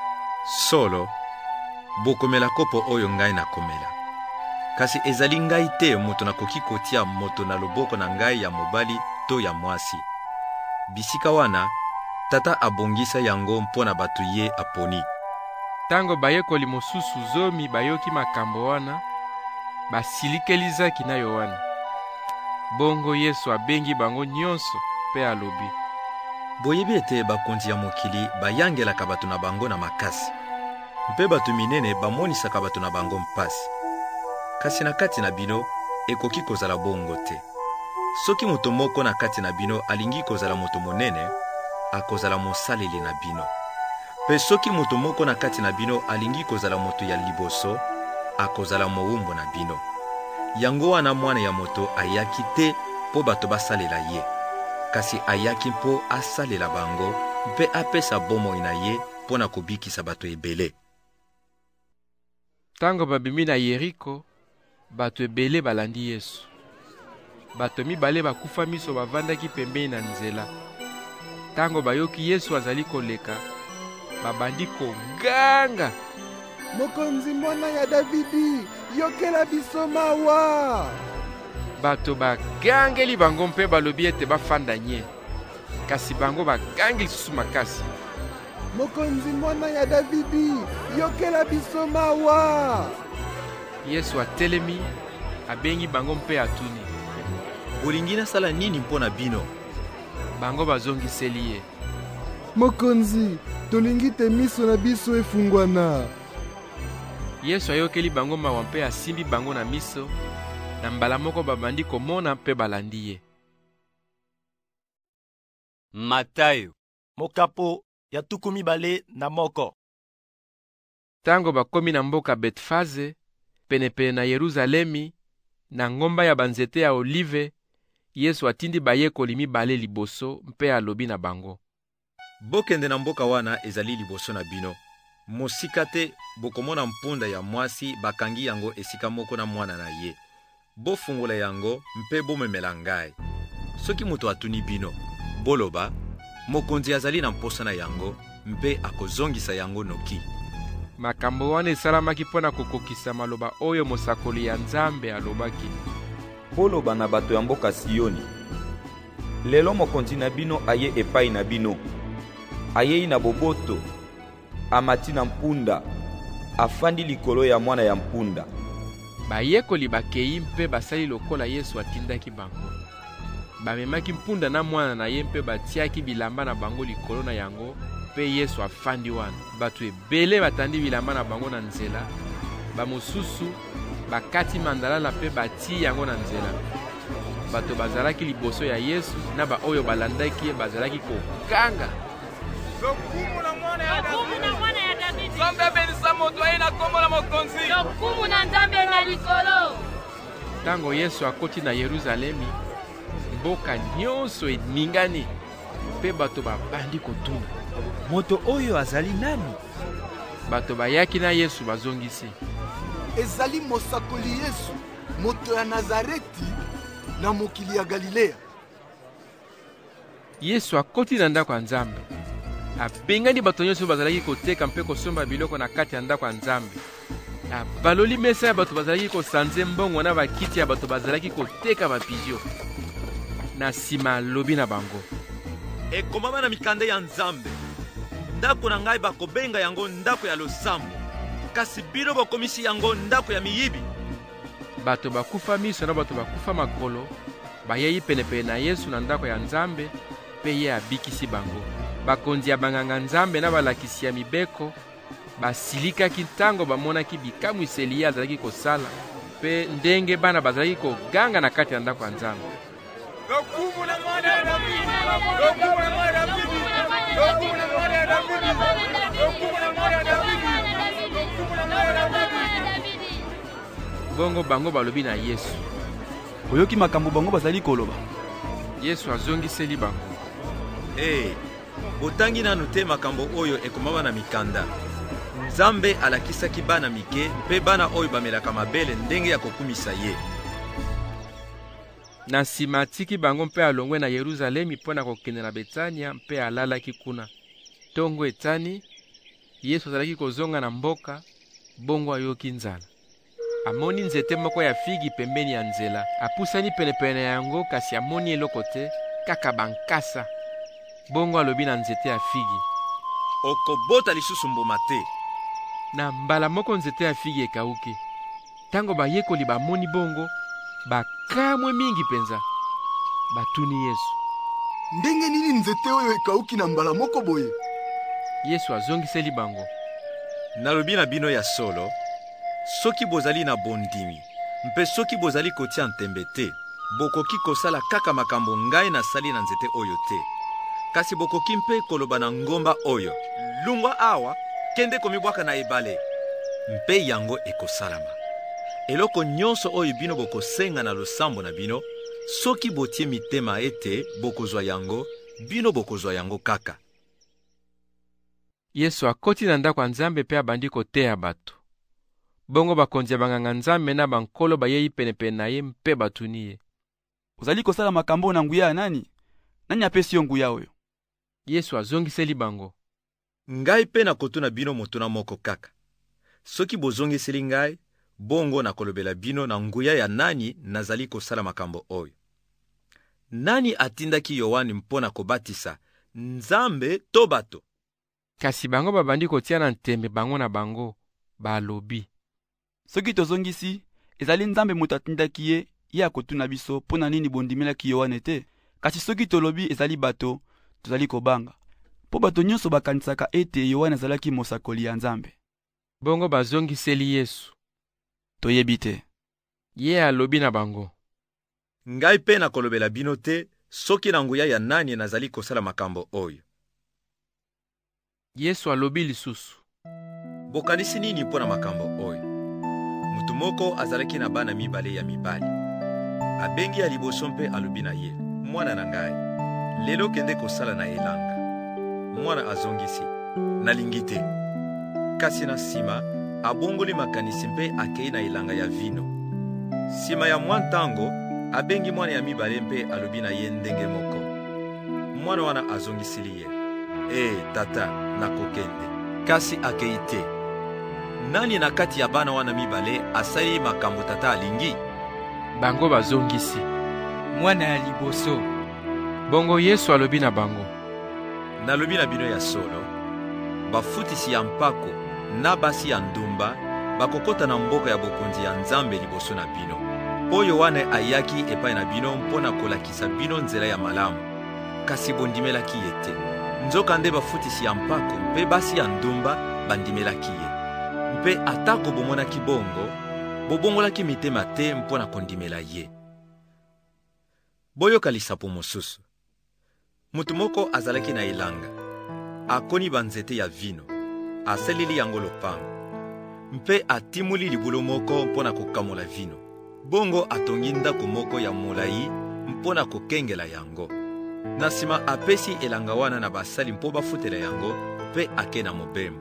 Solo, bokomela kopo oyo ngai na komela. Kasi ezali ngai te moto nakoki kotia moto na loboko na ngai ya mobali to ya mwasi. Bisika wana, tata abongisa yango mpona batu ye aponi. Tango bayekoli mosusu 10 bayoki makambo wana, basilikelizaki na Yohane. Bongo Yesu abengi bango nyonso pe alobi: Boyebi ete bakonzi ya mokili bayangelaka bato na bango na makasi, mpe bato minene bamonisaka bato na bango mpasi. Kasi na kati na bino ekoki kozala bongo te. Soki moto moko na kati na bino alingi kozala moto monene, akozala mosaleli na bino. Pe soki moto moko na kati na bino alingi kozala moto ya liboso, akozala mowumbu na bino. Yango wana mwana ya moto ayaki te po bato basalela ye, kasi ayaki mpo asalela bango, mpe apesa bomoi na ye mpo na kobikisa bato ebele. Tango babimi na Yeriko, bato ebele balandi Yesu. Bato mibale bakufa miso bavandaki pembeni na nzela. Tango bayoki Yesu azali koleka, babandi koganga: Mokonzi mwana ya Davidi, yokela biso mawa! Bato bagangeli bango mpe balobi ete bafanda nye. Kasi bango bagangi lisusu makasi: Mokonzi mwana ya Davidi, yokela biso mawa! Yesu atelemi, abengi bango mpe atuni: Bolingi nasala nini mpona bino? Bango bazongiseli ye: Mokonzi, tolingi te miso na biso efungwana. Yesu ayokeli bango mawa mpe asimbi bango na miso, na mbala moko babandi komona mpe balandi ye. Matayo, mokapo ya 21. Tango bakomi na mboka Betfaze, penepene na Yeruzalemi, na ngomba ya banzete ya olive, Yesu atindi bayekoli mibale liboso mpe alobi na bango: Bokende na mboka wana ezali liboso na bino. Mosika te bokomona mpunda ya mwasi bakangi yango esika moko na mwana na ye. Bofungola yango mpe bomemela ngai. Soki moto atuni bino, boloba: Mokonzi azali na mposa na yango, mpe akozongisa yango noki. Makambo wana esalamaki mpo na kokokisa maloba oyo mosakoli ya Nzambe alobaki: Boloba na bato ya mboka Sioni: Lelo mokonzi na bino aye epai na bino. Ayei na boboto, amati na mpunda, afandi likolo ya mwana ya mpunda. Bayekoli bakei mpe basali lokola Yesu atindaki bango. Bamemaki mpunda na mwana na ye mpe batiaki bilamba na bango likolo na yango, mpe Yesu afandi wana. Bato ebele batandi bilamba na bango na nzela, bamosusu bakati mandalala mpe bati yango na nzela. Bato bazalaki liboso ya Yesu na ba oyo balandaki ye bazalaki koganga: Lokumu na mwana ya Davidi. Nzambe abenisa moto aye na kombo na mokonzi. Lokumu na Nzambe na likolo. Tango Yesu akoti na Yeruzalemi, mboka nyonso eningani. mpe bato babandi kotuna: moto oyo azali nani? Bato bayaki na Yesu bazongisi: ezali mosakoli Yesu, moto ya Nazareti na mokili ya Galilea. Yesu akoti na ndako ya Nzambe, abengani bato nyonso bazalaki koteka mpe kosomba biloko na kati ya ndako ya Nzambe. Abaloli mesa ya bato bazalaki kosanze mbongo na bakiti ya bato bazalaki koteka bapizio. Na nsima alobi na bango: ekomama na mikanda ya Nzambe, ndako na ngai bakobenga yango ndako ya losambo, kasi bino bokomisi yango ndako ya miyibi. Bato bakufa miso na bato bakufa makolo bayei penepene na Yesu na ndako ya Nzambe, mpe ye abikisi bango. Bakonzi ya banganga Nzambe na balakisi ya mibeko basilikaki ntango bamonaki bikamwiseli ye azalaki kosala, mpe ndenge bana bazalaki koganga na kati ya ndako ya Nzambe. Lokumu na mwana ya Davidi! Lokumu na mwana ya Davidi! Lokumu na mwana ya Davidi! Lokumu na mwana ya Davidi! Lokumu na mwana ya Davidi! Bongo bango balobi na Yesu: oyoki makambo bango bazali koloba? Yesu azongiseli bango: botangi nanu te makambo oyo ekomama na mikanda. Nzambe alakisaki bana mike mpe bana oyo bamelaka mabele ndenge ya kokumisa ye. Na nsima atiki bango mpe alongwe na Yeruzalemi mpo na kokende na Betania, mpe alalaki kuna. Ntongo etani, Yesu azalaki kozonga na mboka, bongo ayoki nzala. Amoni nzete moko ya figi pembeni ya nzela. Apusani penepene yango, kasi amoni eloko te, kaka bankasa. Bongo alobi na nzete ya figi: okobota lisusu mbuma te. Na mbala moko nzete ya figi ekauki. Tango bayekoli bamoni bongo, bakamwe mingi penza. Batuni Yesu: ndenge nini nzete oyo ekauki na mbala moko boye? Yesu azongiseli bango: nalobi na bino ya solo, soki bozali na bondimi mpe soki bozali kotia ntembe te, bokoki kosala kaka makambo ngai nasali na nzete oyo te. Kasi bokoki mpe koloba na ngomba oyo: lungwa awa, kende komibwaka na ebale, mpe yango ekosalama. Eloko nyonso oyo bino bokosenga na losambo na bino, soki botie mitema ete bokozwa yango, bino bokozwa yango kaka. Yesu akoti na ndako ya Nzambe mpe abandi koteya bato. Bongo bakonzi ya banganga Nzambe na bankolo bayei penepene na ye mpe batuni ye: ozali kosala makambo na nguya ya nani? Nani apesi yo nguya oyo? Yesu azongiseli bango: ngai mpe nakotuna bino motuna moko kaka. Soki bozongiseli ngai, bongo nakolobela bino na nguya ya nani nazali kosala makambo oyo. Nani atindaki Yohane mpona kobatisa, Nzambe to bato? Kasi bango babandi kotia na ntembe bango na bango, balobi: soki tozongisi, ezali Nzambe moto atindaki ye, ye akotuna biso pona nini bondimelaki Yohane te. Kasi soki tolobi ezali bato, tozali kobanga, po bato nyonso bakanisaka ete Yohane azalaki mosakoli ya Nzambe. Bongo bazongiseli Yesu: toyebi te. Ye alobi na bango: ngai mpe nakolobela bino te soki na nguya ya nani nazali kosala makambo oyo. Yesu alobi lisusu: bokanisi nini mpo na makambo oyo? Mutu moko azalaki na bana mibale ya mibali. Abengi ya liboso mpe alobi na ye: mwana na ngai, lelo kende kosala na elanga. Mwana azongisi: nalingi te. Kasi na nsima abongoli makanisi mpe akei na elanga ya vino. Nsima ya mwa ntango abengi mwana ya mibale mpe alobi na ye ndenge moko. Mwana wana azongisili ye: tata, nakokende. Kasi akei te. Nani na kati ya bana wana mibale asali makambo tata alingi? Bango bazongisi: mwana ya liboso. Bongo Yesu alobi na bango: nalobi na bino ya solo, bafutisi ya mpako na basi ya ndumba bakokota na mboka ya bokonzi ya Nzambe liboso na bino. Po Yohane ayaki epai na bino mpona kolakisa bino nzela ya malamu, kasi bondimelaki ye te. Nzokande bafutisi ya mpako mpe basi ya ndumba bandimelaki ye. Mpe atako bomonaki bongo, bobongolaki mitema te mpona kondimela ye. Boyoka lisapo mosusu. Mutu moko azalaki na elanga, akoni banzete ya vino, aselili yango lopango, mpe atimuli libulo moko mpona kokamola vino. Bongo atongi ndako moko ya molai mpona kokengela yango. Na nsima apesi elanga wana na basali mpo bafutela yango mpe ake na mobembo.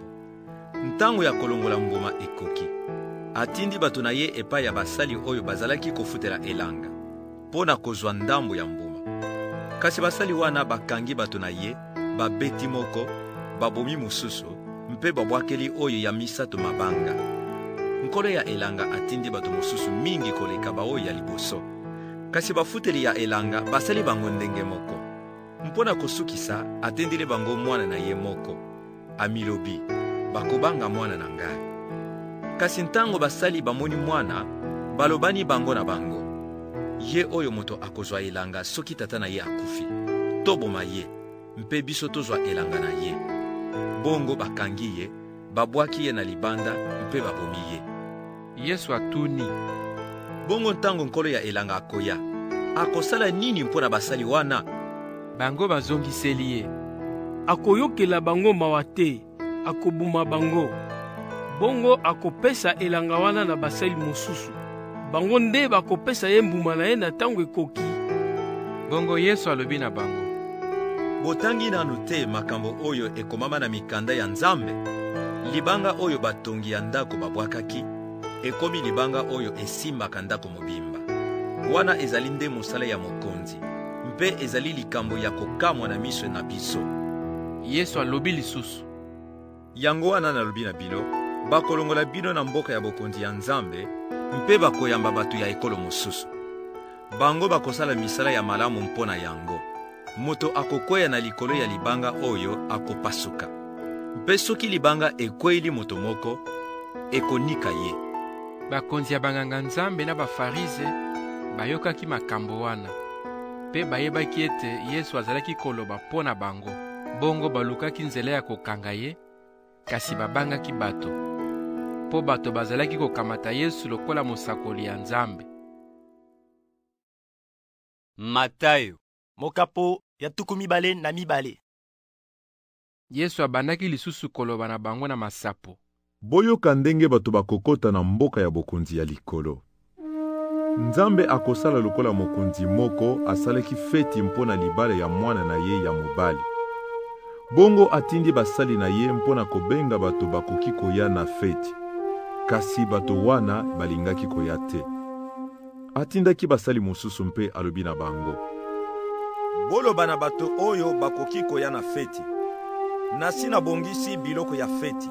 Ntango ya kolongola mbuma ekoki, atindi bato na ye epai ya basali oyo bazalaki kofutela elanga mpo na kozwa ndambo ya mbuma. Kasi basali wana bakangi bato na ye, babeti moko, babomi mosusu, mpe babwakeli oyo ya misato mabanga. Nkolo ya elanga atindi bato mosusu mingi koleka baoyo ya liboso. Kasi bafuteli ya elanga basali bango ndenge moko. Mpona kosukisa atendile bango mwana na ye moko. Amilobi, bakobanga mwana na ngai. Kasi ntango basali bamoni mwana, balobani bango na bango. Ye oyo moto akozwa elanga soki tata na ye akufi. Toboma ye, mpe biso tozwa elanga na ye. Bongo bakangi ye, babwaki ye na libanda, mpe babomi ye. Yesu atuni. Bongo ntango nkolo ya elanga akoya, akosala nini mpona basali wana? Bango bazongiseli ye. Akoyokela bango mawa te, akobuma bango. Bongo akopesa elanga wana na basali mosusu. Bango nde bakopesa ye mbuma na ye na ntango ekoki. Bongo Yesu alobi na bango, botangi nanu te makambo oyo ekomama na mikanda ya Nzambe? Libanga oyo batongi ya ndako babwakaki, ekomi libanga oyo esimbaka ndako mobimba. Wana ezali nde mosala ya mokonzi, mpe ezali likambo ya kokamwa na miso na biso. Yesu alobi lisusu, yango wana nalobi na bino, bakolongola bino na mboka ya bokonzi ya Nzambe, mpe bakoyamba bato ya ekolo mosusu. Bango bakosala misala ya malamu mpona yango. Moto akokwea na likolo ya libanga oyo akopasuka. Mpe soki libanga ekweli moto moko, ekonika ye. Bakonzi ya banganga Nzambe na bafarize bayokaki makambo wana, mpe bayebaki ete Yesu azalaki koloba mpo na bango. Bongo balukaki nzela ya kokanga ye, kasi babangaki bato, mpo bato bazalaki kokamata Yesu lokola mosakoli ya Nzambe. Matayo, mokapo ya 22. Yesu abandaki lisusu koloba na bango na masapo. Boyoka ndenge bato bakokota na mboka ya bokonzi ya likolo. Nzambe akosala lokola mokonzi moko asalaki feti mpona libala ya mwana na ye ya mobali. Bongo atindi basali na ye mpona kobenga bato bakoki koya na feti. Kasi bato wana balingaki koya te. Atindaki basali mosusu mpe alobi na bango, boloba na bato oyo bakoki koya na feti. Nasi nabongisi biloko ya feti.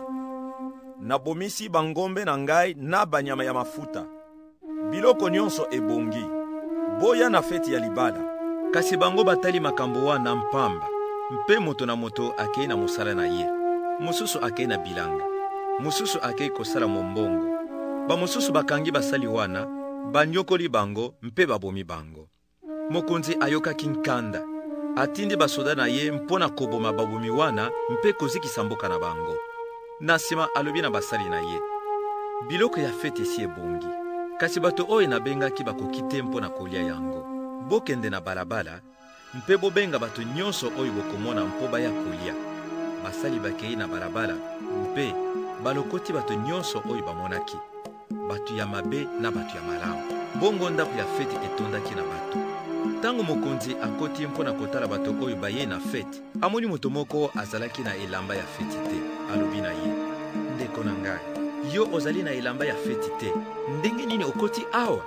Nabomisi bangombe na ngai na banyama ya mafuta. Biloko nyonso ebongi. Boya na feti ya libala. Kasi bango batali makambo wana mpamba. Mpe moto na moto akei na mosala na ye. Mosusu akei na bilanga. Mosusu akei kosala mombongo. Ba mosusu bakangi basali wana, banyokoli bango mpe babomi bango. Mokonzi ayokaki nkanda. Atindi basoda na ye mpona koboma babomi wana mpe kozikisa mboka na bango. Na nsima alobi na basali na ye, biloko ya feti esi ebongi. Kasi bato oyo nabengaki bakoki te mpona kolia yango. Bokende na balabala, mpe bobenga bato nyonso oyo bokomona mpo baya kolia. Basali bakei na balabala, mpe balokoti bato nyonso oyo bamonaki. Bato ya mabe na bato ya malamu. Bongo ndako ya feti etondaki na bato. Tango mokonzi akoti mpona kotala bato oyo baye na feti, amoni moto moko azalaki na elamba ya feti te. Alobi na ye, ndeko na ngai, yo ozali na elamba ya feti te, ndenge nini okoti awa?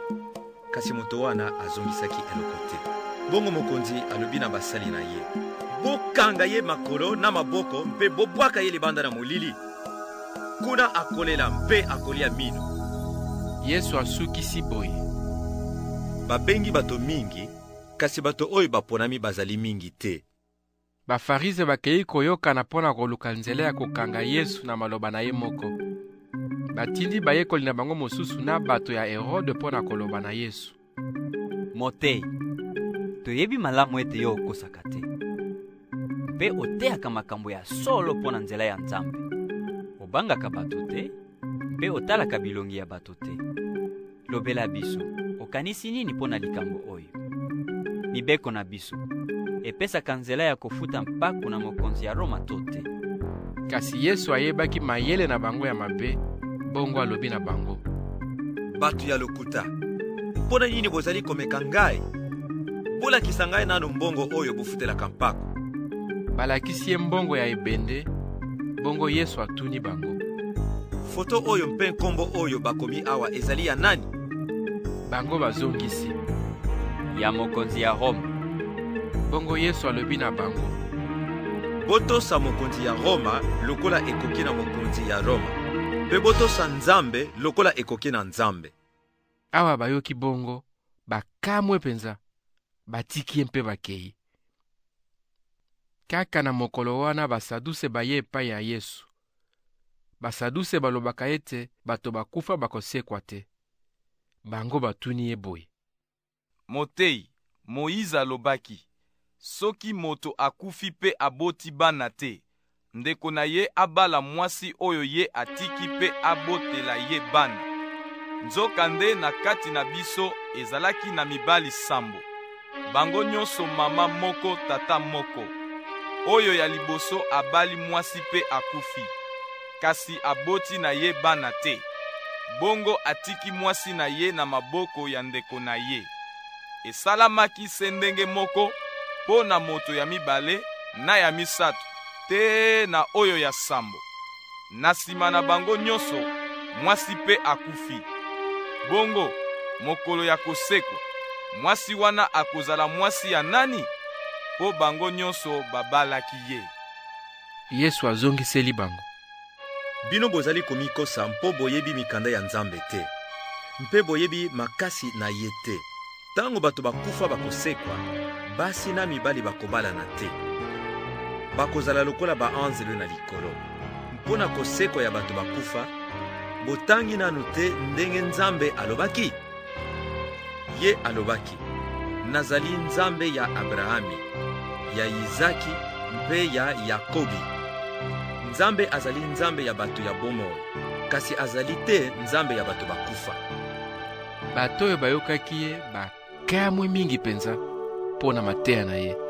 Kasi moto wana azongisaki eloko te. Bongo mokonzi alobi na basali na ye, bokanga ye makolo na maboko mpe bobwaka ye libanda na molili. Kuna akolela mpe akolia mino. Yesu asukisi boye. Babengi bato mingi, kasi bato oyo baponami bazali mingi te. Bafarize bakei koyokana mpona koluka nzela ya kokanga Yesu na maloba na ye moko. Batindi bayekoli na bango mosusu na bato ya Herode mpona koloba na Yesu. Motei, toyebi malamu ete yo okosaka te, mpe oteyaka makambo ya solo mpona nzela ya Nzambe. Obangaka bato te, mpe otalaka bilongi ya bato te. Lobela biso, okanisi nini mpona likambo oyo? Mibeko na biso epesaka nzela ya kofuta mpako na mokonzi ya Roma to te. Kasi Yesu ayebaki mayele na bango ya mabe, bongo alobi na bango, bato ya lokuta, mpona nini bozali komeka ngai? bolakisa ngai nanu mbongo oyo bofutelaka mpako. Balakisi ye mbongo ya ebende, bongo Yesu atuni bango. Foto oyo mpe nkombo oyo bakomi awa ezali ya nani? Bango bazongisi: ya mokonzi ya Roma. Bongo Yesu alobi na bango: botosa mokonzi ya Roma lokola ekoki na mokonzi ya Roma, mpe botosa Nzambe lokola ekoki na Nzambe. Awa bayoki bongo, bakamwe penza, batiki ye mpe bakei. Kaka na mokolo wana basaduse baye epai ya Yesu. Basaduse balobaka ete bato bakufa bakosekwa te. Bango batuni ye boye: Motei, Moïse alobaki: soki moto akufi pe aboti bana te, ndeko na ye abala mwasi oyo ye atiki pe abotela ye bana. Nzokande na kati na biso ezalaki na mibali sambo, bango nyonso mama moko tata moko. Oyo ya liboso abali mwasi pe akufi, kasi aboti na ye bana te. Bongo atiki mwasi na ye na maboko ya ndeko na ye. Esalamaki se ndenge moko po na moto ya mibale na ya misato, te na oyo ya sambo. Na sima na bango nyonso mwasi pe akufi. Bongo mokolo ya kosekwa, mwasi wana akozala mwasi ya nani? Po bango nyonso babalaki ye. Yesu azongiseli bango: bino bozali komikosa mpo boyebi mikanda ya Nzambe te, mpe boyebi makasi na ye te. Tango bato bakufa bakosekwa, basi na mibali bakobalana te. Bakozala lokola baanzelu na likolo. Mpona kosekwa ya bato bakufa, botangi nanu te ndenge Nzambe alobaki. Ye alobaki: nazali Nzambe ya Abrahami, ya Izaki mpe ya Yakobi. Nzambe azali Nzambe ya bato ya bomoi, kasi azali te Nzambe ya bato bakufa. Bato oyo bayokaki ye bakamwe mingi penza pona mateya na ye.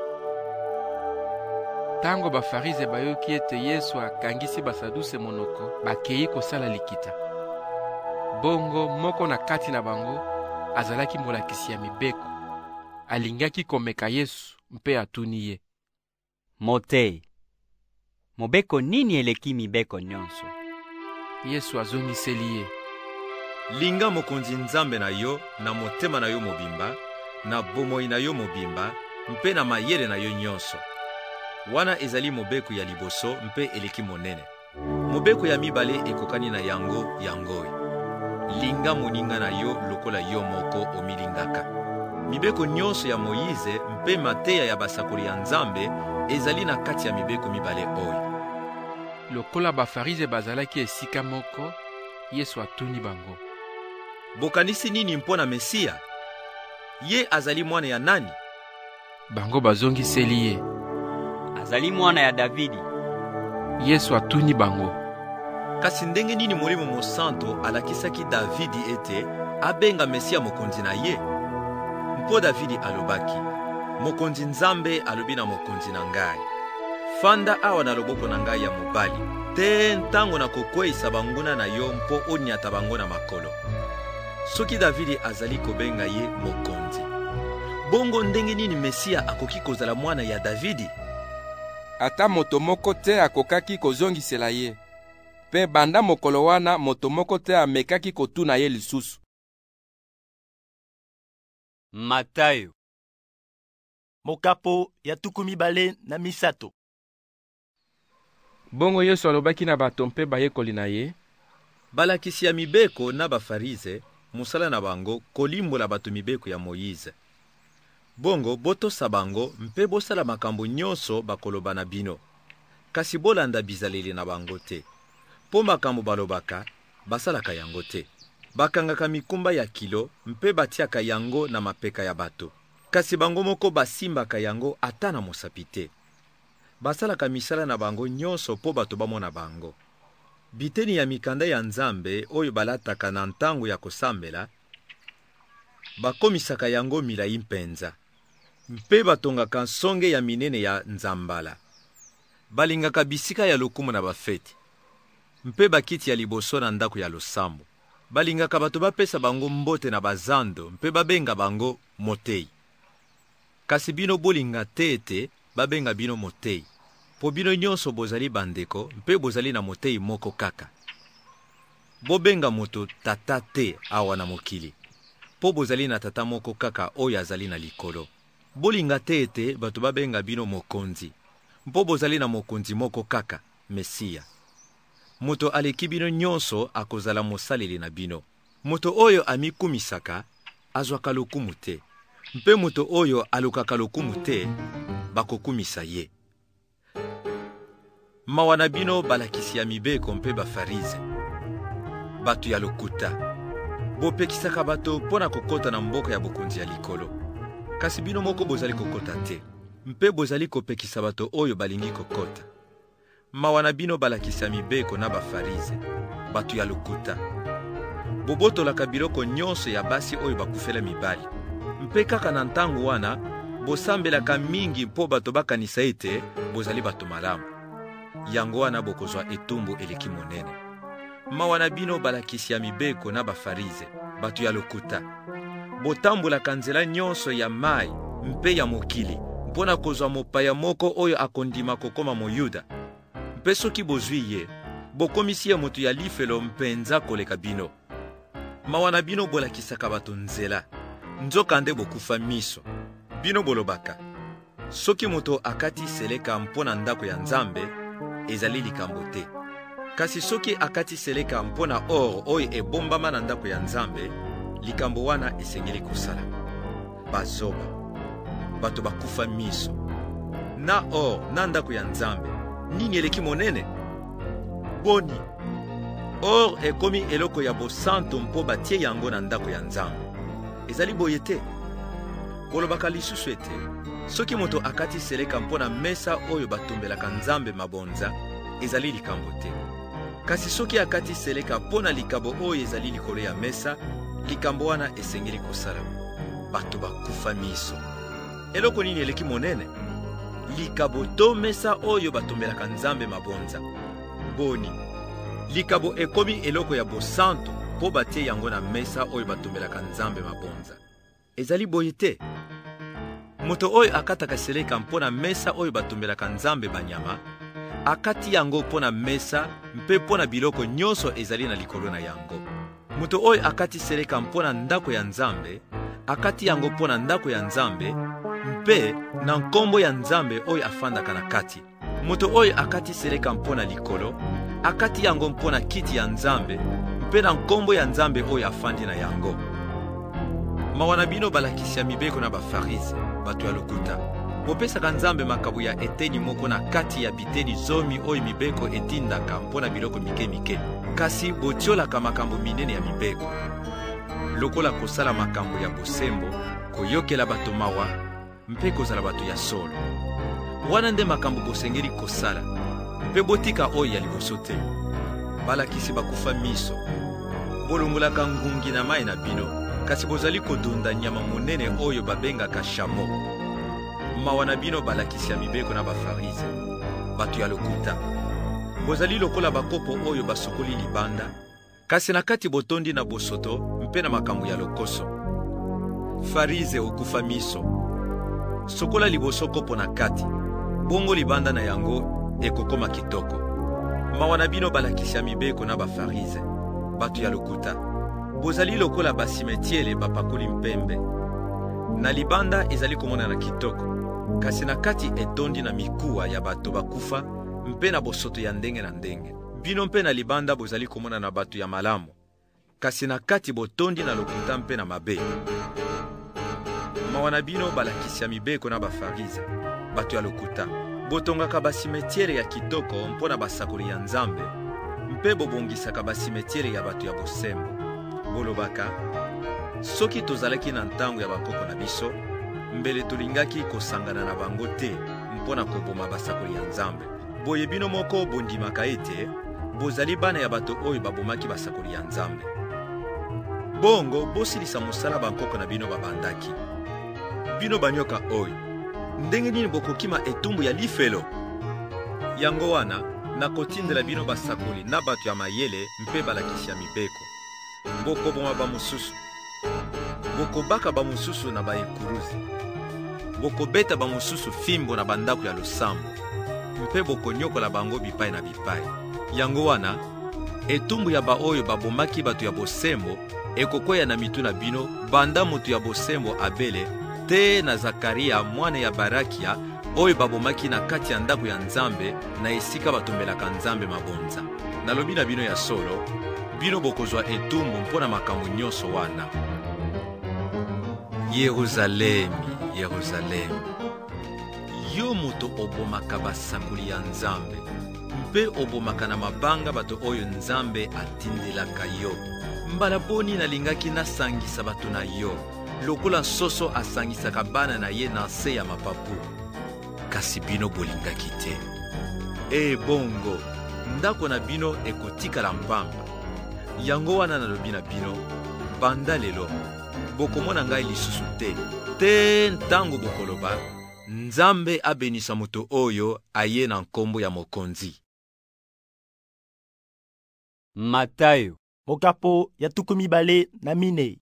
Tango bafarize bayoki ete Yesu akangisi basaduse monoko, bakei kosala likita. Bongo moko na kati na bango azalaki molakisi ya mibeko. Alingaki komeka Yesu mpe atuni ye: Motei, mobeko nini eleki mibeko nyonso? Yesu azongiseli ye: linga mokonzi Nzambe na yo na motema na yo mobimba, na bomoi na yo mobimba, mpe na mayele na yo nyonso. Wana ezali mobeko ya liboso mpe eleki monene. Mobeko ya mibale ekokani na yango yangoy: linga moninga na yo lokola yo moko omilingaka. Mibeko nyonso ya Moïse mpe mateya ya basakoli ya Nzambe ezali na kati ya mibeko mibale oyo. Lokola bafarize bazalaki esika moko, Yesu atuni bango: bokanisi nini mpona Mesia? Ye azali mwana ya nani? Bango bazongiseli ye: azali mwana ya Davidi. Yesu atuni bango: kasi ndenge nini Molimo Mosanto alakisaki Davidi ete abenga Mesia mokonzi na ye? Mpo Davidi alobaki: mokonzi Nzambe alobi na mokonzi na ngai: fanda awa na loboko na ngai ya mobali, te ntango na kokweyisa banguna na yo mpo onyata bango na makolo. Soki Davidi azali kobenga ye mokonzi, bongo ndenge nini Mesia akoki kozala mwana ya Davidi? Ata moto moko te akokaki kozongisela ye, mpe banda mokolo wana moto moko te amekaki kotuna ye lisusu. Matayo mokapo ya 23. Bongo Yesu alobaki na bato mpe bayekoli na ye: balakisi ya mibeko na bafarize musala na bango kolimbola bato mibeko ya Moïse. Bongo botosa bango mpe bosala makambo nyonso bakoloba na bino, kasi bolanda bizaleli na bango te. Po makambo balobaka basalaka yango te. Bakangaka mikumba ya kilo mpe batiaka yango na mapeka ya bato, kasi bango moko basimbaka yango ata na mosapi te. Basalaka misala na bango nyonso po bato bamona bango. Biteni ya mikanda ya Nzambe oyo balataka na ntango ya kosambela, bakomisaka yango milai mpenza, mpe batongaka nsonge ya minene ya nzambala. Balingaka bisika ya lokumu na bafeti, mpe bakiti ya liboso na ndako ya losambo. Balingaka bato bapesa bango mbote na bazando, mpe babenga bango motei. kasi bino bolinga te ete babenga bino motei, po bino nyonso bozali bandeko mpe bozali na motei moko kaka. Bobenga moto tata te awa na mokili, po bozali na tata moko kaka oyo azali na likolo. Bolinga te ete bato babenga bino mokonzi, mpo bozali na mokonzi moko kaka, Mesiya. Moto aleki bino nyonso akozala mosaleli na bino. Moto oyo amikumisaka azwaka lokumu te, mpe moto oyo alukaka lokumu te bakokumisa ye. Mawa na bino balakisi ya mibeko mpe bafarize, bato ya lokuta. Bopekisaka bato mpona kokota na mboka ya bokonzi ya likolo, kasi bino moko bozali kokota te, mpe bozali kopekisa bato oyo balingi kokota. Mawa na bino balakisi ya mibeko na bafarize, bato ya lokuta. Bobotolaka biloko nyonso ya basi oyo bakufela mibali, mpe kaka na ntango wana bosambelaka mingi mpo bato bakanisa ete bozali bato malamu. Yango wana bokozwa etumbu eleki monene. Mawa na bino balakisi ya mibeko na bafarize, bato ya lokuta. Botambolaka nzela nyonso ya mai mpe ya mokili mpona kozwa mopaya moko oyo akondima kokoma moyuda. Mpe soki bozwi ye, bokomisi ye moto ya lifelo mpenza koleka bino. Mawa na bino bolakisaka bato nzela, nzoka nde bokufa miso. Bino bolobaka, soki moto akati seleka mpona ndako ya Nzambe, ezali likambo te. Kasi soki akati seleka mpona or oyo ebombama na ndako ya Nzambe, likambo wana esengeli kosala. Bazoba, bato bakufa miso. Na or na ndako ya Nzambe, nini eleki monene? Boni, or ekomi eloko ya bosanto mpo batie yango na ndako ya Nzambe. Ezali boye te. Kolobaka lisusu ete, soki moto akati seleka mpona mesa oyo batombelaka Nzambe mabonza, ezali likambo te. Kasi soki akati seleka mpona likabo oyo ezali likolo ya mesa, likambo wana esengeli kosala. Bato bakufa miso. Eloko nini eleki monene? Likabo to mesa oyo batombelaka Nzambe mabonza. Boni, likabo ekomi eloko ya bosanto po batie yango na mesa oyo batombelaka Nzambe mabonza. Ezali boye te. Moto oyo akataka seleka mpona mesa oyo batombelaka Nzambe banyama, akati yango mpona mesa mpe mpona biloko nyonso ezali na likolo na yango. Moto oyo akati seleka mpona ndako ya Nzambe, akati yango mpona ndako ya Nzambe mpe na nkombo ya Nzambe oyo afandaka na kati. Moto oyo akati seleka mpona likolo, akati yango mpona kiti ya Nzambe mpe na nkombo ya Nzambe oyo afandi na yango. Mawa na bino balakisi ya mibeko na bafarize, bato ya lokuta. Bopesaka Nzambe makabu ya eteni moko na kati ya biteni zomi oyo mibeko etindaka mpona biloko mike-mike, kasi botiolaka makambo minene ya mibeko. Lokola kosala makambo ya bosembo, koyokela bato mawa, mpe kozala bato ya solo. Wana nde makambo bosengeli kosala, mpe botika oyo ya liboso te. Balakisi bakufa miso. Bolongolaka ngungi na mai na bino, kasi bozali kodunda nyama monene oyo babengaka shamo. Mawa na bino balakisi ya mibeko na bafarize, bato ya lokuta. Bozali lokola bakopo oyo basokoli libanda, kasi na kati botondi na bosoto mpe na makambo ya lokoso. Farize okufa miso. Sokola liboso kopo na kati, bongo libanda na yango ekokoma kitoko. Mawa na bino balakisi ya mibeko na bafarize, bato ya lokuta. Bozali lokola basimetiele bapakoli mpembe. Na libanda ezali komona na kitoko, kasi na kati etondi na mikuwa ya bato bakufa mpe na bosoto ya ndenge na ndenge. Bino mpe na libanda bozali komona na bato ya malamu, kasi na kati botondi na lokuta mpe na mabe. Mawa na bino balakisi ya mibeko na bafarize, bato ya lokuta. Botongaka basimetiere ya kitoko mpona basakoli ya Nzambe, mpe bobongisaka basimetiere ya bato ya bosembo. Bolobaka, soki tozalaki na ntango ya bakoko na biso, mbele tolingaki kosangana na bango te mpona koboma basakoli ya Nzambe. Boye bino moko bondimaka ete bozali bana ya bato oyo babomaki basakoli ya Nzambe. Bongo bosilisa mosala bankoko na bino babandaki. Bino banyoka oyo, ndenge nini bokokima etumbu ya lifelo? Yango wana nakotindela bino basakoli na bato ya mayele mpe balakisi ya mibeko. Bokoboma bamosusu, bokobaka bamosusu na baekuruzi. bokobeta bamosusu fimbo na bandako ya losambo mpe bokonyokola bango bipai na bipai. Yango wana etumbu ya baoyo babomaki bato ya bosembo ekokwea na mitu na bino banda moto ya bosembo Abele te na Zakaria mwana ya Barakia oyo babomaki na kati ya ndako ya Nzambe na esika batombelaka Nzambe mabonza. Nalobi na bino ya solo, bino bokozwa etumbu mpona makambo nyonso wana. Yerusalemi, Yerusalemi, yo moto obomaka basakoli ya Nzambe mpe obomaka na mabanga bato oyo Nzambe atindelaka yo. Mbala boni nalingaki nasangisa bato na yo lokola soso asangisaka bana na ye na se ya mapapu, kasi bino bolingaki te. Bongo ndako na bino ekotikala mpamba. Yango wana nalobi na bino, banda lelo bokomona ngai lisusu te ntango bokoloba Nzambe abenisa moto oyo aye na nkombo ya mokonzi. Matayo okapo ya 24.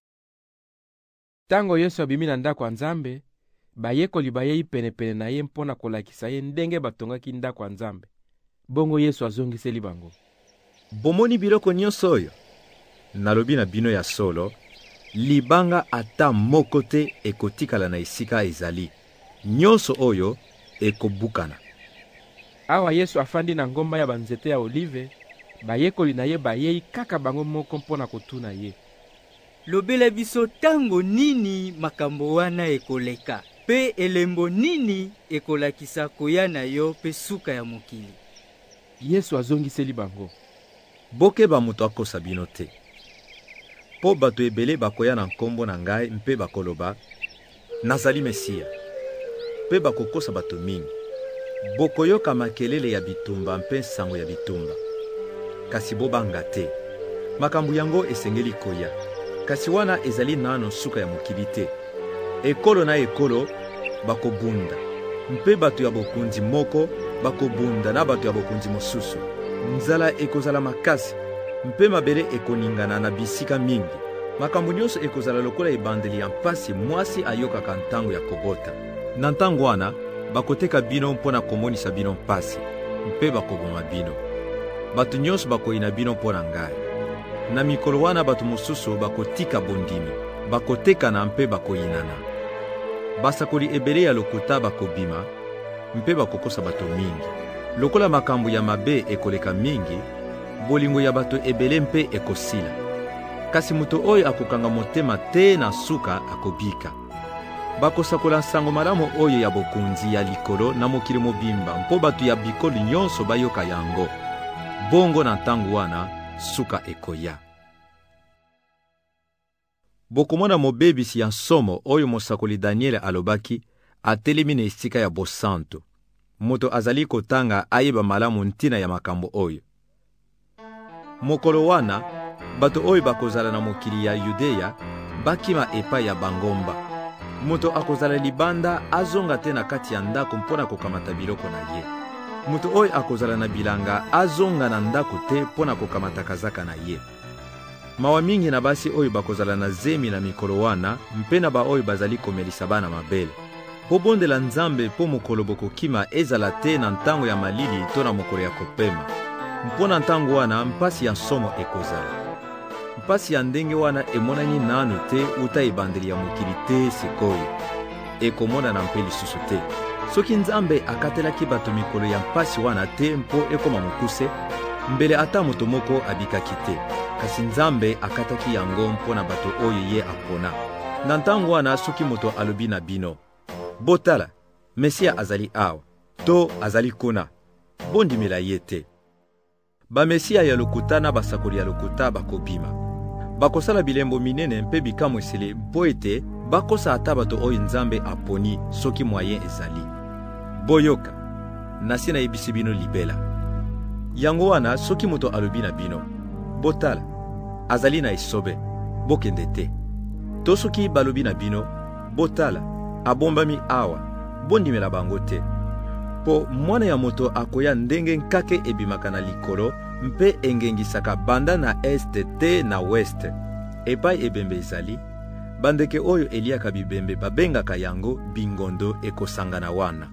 Tango Yesu abimi na ndako ya Nzambe, bayekoli bayei penepene na ye mpona kolakisa ye ndenge batongaki ndako ya Nzambe. Bongo Yesu azongiseli bango, bomoni biloko nyonso oyo? Nalobi na bino ya solo, libanga ata moko te ekotikala na esika ezali. Nyonso oyo ekobukana. Awa Yesu afandi na ngomba ya banzete ya olive, bayekoli na ye bayei kaka bango moko mpona kotuna ye, lobela biso tango nini makambo wana ekoleka, pe elembo nini ekolakisa koya na yo pe suka ya mokili? Yesu azongiseli bango, bokeba moto akosa bino te. Po bato ebele bakoya na nkombo na ngai mpe bakoloba nazali Mesia, mpe bakokosa bato mingi. Bokoyoka makelele ya bitumba mpe sango ya bitumba, kasi bobanga te. Makambo yango esengeli koya, kasi wana ezali nano suka ya mokili te. Ekolo na ekolo bakobunda, mpe bato ya bokunzi moko bakobunda na bato ya bokunzi mosusu. Nzala ekozala makasi, mpe mabele ekoningana na bisika mingi. Makambo nyonso ekozala lokola ebandeli ya mpasi mwasi ayokaka ntango ya kobota. Na ntango wana bakoteka bino mpona komonisa bino mpasi, mpe bakoboma bino. Bato nyonso bakoyina bino mpona ngai. Na mikolo wana bato mosusu bakotika bondimi, bakotekana mpe bakoyinana. Basakoli ebele ya lokuta bakobima, mpe bakokosa bato mingi. Lokola makambo ya mabe ekoleka mingi, bolingo ya bato ebele mpe ekosila. Kasi moto oyo akokanga motema te na suka akobika. Bakosakola sango malamu oyo ya bokunzi ya likolo na mokili mobimba mpo bato ya bikolo nyonso bayoka yango. Bongo na ntango wana suka ekoya. Bokomona mobebisi ya nsomo oyo mosakoli Daniel alobaki atelemi na esika ya bosanto. Moto azali kotanga ayeba malamu ntina ya makambo oyo. Mokolo wana bato oyo bakozala na mokili ya Yudea bakima epai ya bangomba. Moto akozala libanda azonga te na kati ya ndako mpona kokamata biloko na ye. Moto oyo akozala na bilanga azonga na ndako te mpona kokamata kazaka na ye. Mawa mingi na basi oyo bakozala na zemi na mikolo wana mpe na ba oyo bazali komelisa bana mabele. Bobondela Nzambe po mokolo bokokima ezala te na ntango ya malili to na mokolo ya kopema. Mpona ntango wana mpasi ya nsomo ekozala. Mpasi ya ndenge wana emonani nanu te uta ebandeli ya mokili te sikoyo. Ekomona na mpe lisusu te. Soki Nzambe akatelaki bato mikolo ya mpasi wana te mpo ekoma mokuse, mbele ata moto moko abikaki te. Kasi Nzambe akataki yango mpona bato oyo ye apona. Na ntango wana soki moto alobi na bino, botala, Mesia azali awa, to azali kuna, bondimela ye te. Ba Mesia ya lokuta na basakoli ya lokuta bakobima. Bakosala bilembo minene mpe bikamwesele mpo ete bakosa ata bato oyo Nzambe aponi soki moyen ezali. Boyoka, nasi na yebisi bino libela. Yango wana soki moto alobi na bino, botala, azali na esobe, bokende te. To soki balobi na bino, botala, abombami awa, bondimela bango te. Po mwana ya moto akoya ndenge nkake ebimaka na likolo mpe engengisaka banda na este te na weste. Epai ebembe ezali, bandeke oyo eliaka bibembe babengaka yango bingondo ekosangana wana.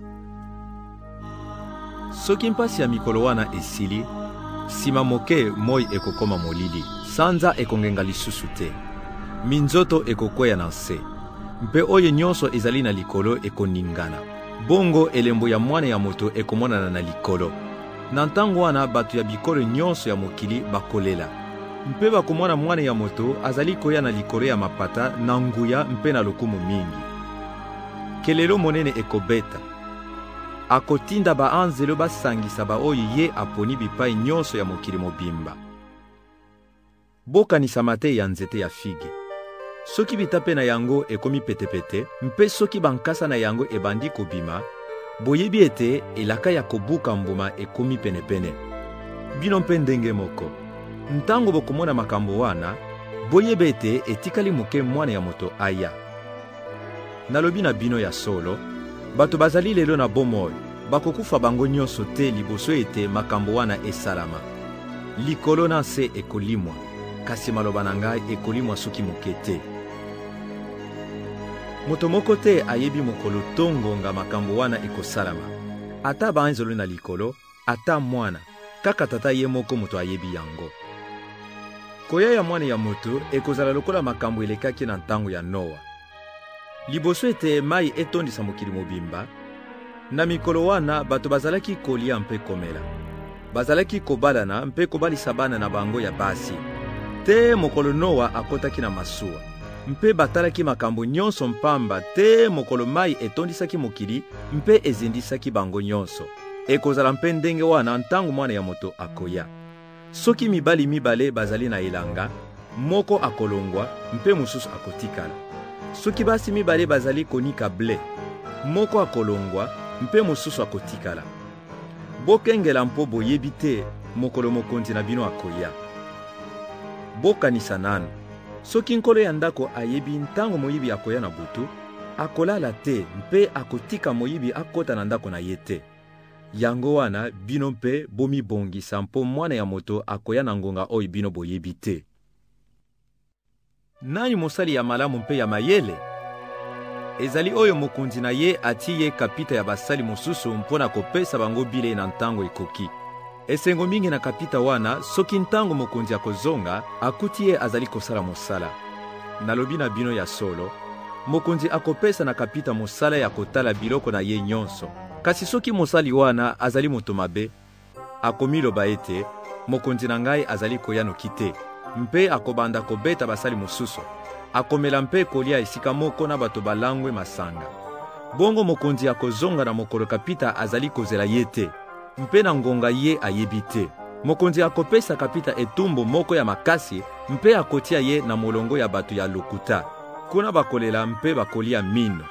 Soki mpasi ya mikolo wana esili, nsima moke moi ekokoma molili, sanza ekongenga lisusu te, minzoto ekokweya na nse, mpe oyo nyonso ezali na likolo ekoningana. Bongo elembo ya mwana ya moto ekomonana na likolo. Na ntango wana bato ya bikolo nyonso ya mokili bakolela, mpe bakomona mwana ya moto azali koya na likolo ya mapata na nguya mpe na lokumu mingi. Kelelo monene ekobeta, akotinda baanzelo basangisa baoyo ye aponi bipai nyonso ya mokili mobimba. Bokanisa mate ya nzete ya fige. Soki bitape na yango ekomi petepete, mpe soki bankasa na yango ebandi kobima, boyebi ete elaka ya kobuka mbuma ekomi penepene. Bino mpe ndenge moko, ntango bokomona makambo wana, boyebi ete etikali moke mwana ya moto aya. Nalobi na bino ya solo, bato bazali lelo na bomoi, bakokufa bango nyonso te liboso ete makambo wana esalama. Likolo na nse ekolimwa, kasi maloba na ngai ekolimwa soki moke te. Moto moko te ayebi mokolo tongonga makambo wana ekosalama. Ata baanzelo na likolo, ata mwana, kaka tata ye moko moto ayebi yango. Koya ya mwana ya moto ekozala lokola makambo elekaki na ntango ya Noa. Liboso ete mai etondisa mokili mobimba, na mikolo wana bato bazalaki kolia mpe komela. Bazalaki kobalana mpe kobalisa bana na bango ya basi. Te mokolo Noa akotaki na masuwa, mpe batalaki makambo nyonso mpamba te mokolo mai etondisaki mokili mpe ezindisaki bango nyonso. Ekozala mpe ndenge wana ntango mwana ya moto akoya. Soki mibali mibale bazali na elanga, moko akolongwa mpe mosusu akotikala. Soki basi mibale bazali konika ble, moko akolongwa mpe mosusu akotikala. Bokengela mpo boyebi te mokolo mokonzi na bino akoya. Bokanisa nanu, soki nkolo ya ndako ayebi ntango moyibi akoya na butu, akolala te mpe akotika moyibi akota na ndako na ye te. Yango wana bino mpe bomibongisa mpo mwana ya moto akoya na ngonga oyo bino boyebi te. Nani mosali ya malamu mpe ya mayele? Ezali oyo mokonzi na ye ati ye kapita ya basali mosusu mpona kopesa bango bile na ntango ekoki. Esengo mingi na kapita wana, soki ntango mokonzi akozonga, akuti ye azali kosala mosala. Nalobi na bino ya solo, mokonzi akopesa na kapita mosala ya kotala biloko na ye nyonso. Kasi soki mosali wana azali moto mabe, akomiloba ete mokonzi na ngai azali koya noki te, mpe akobanda kobeta basali mosusu, akomela mpe kolia esika moko na bato balangwe masanga. Bongo mokonzi akozonga na mokolo kapita azali kozela ye te, mpe na ngonga ye ayebi te. Mokonzi akopesa kapita etumbu moko ya makasi, mpe akotia ye na molongo ya bato ya lokuta. Kuna bakolela mpe bakolia mino.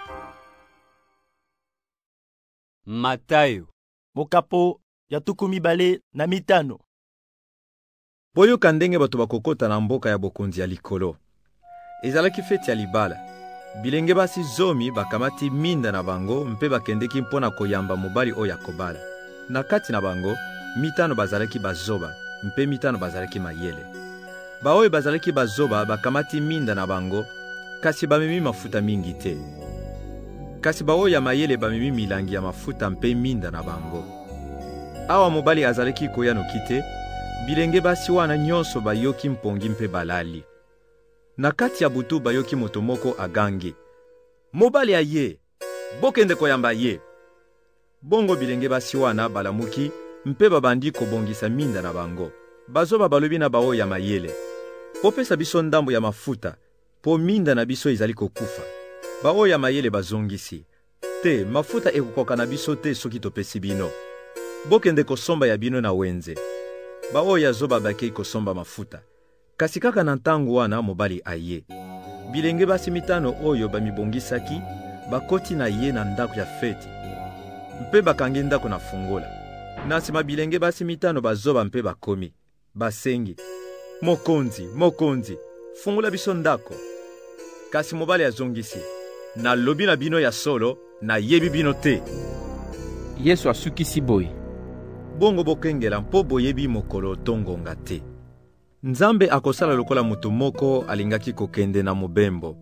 Matayo, mokapo ya 25. Boyoka ndenge bato bakokota na mboka ya bokonzi ya likolo. Ezalaki feti ya libala. Bilenge basi zomi bakamati minda na bango mpe bakendeki mpona koyamba mobali oyo akobala. Na kati na bango, 5 bazalaki bazoba, mpe 5 bazalaki mayele. Baoyo bazalaki bazoba bakamati minda na bango, kasi bamemi mafuta mingi te. Kasi baoyo ya mayele bamemi milangi ya mafuta mpe minda na bango. Awa mobali azalaki koya noki te, bilenge basi wana nyonso bayoki mpongi mpe balali. Na kati ya butu bayoki moto moko agangi, mobali aye, bokende koyamba ye. Bongo bilenge basi wana balamuki mpe babandi kobongisa minda na bango. Bazoba balobi na baoyo ya mayele, popesa biso ndambo ya mafuta, po minda na biso ezali kokufa. Baoyo ya mayele bazongisi, te mafuta ekokoka na biso te soki topesi bino. Bokende kosomba ya bino na wenze. Baoyo ya zoba bakei kosomba mafuta. Kasi kaka na ntango wana mobali aye. Bilenge basi 5 oyo bamibongisaki, bakoti na ye na ndako ya feti. Mpe bakangi ndako na fungola. Na nsima bilenge basi 5 bazoba mpe bakomi. Basengi, mokonzi, fungola biso ndako. Kasi mobali azongisi, nalobi na bino ya solo, na yebi bino te. Yesu asukisi boye. Bongo bokengela mpo boyebi mokolo tongonga te. Nzambe akosala lokola mutu moko alingaki kokende na mobembo.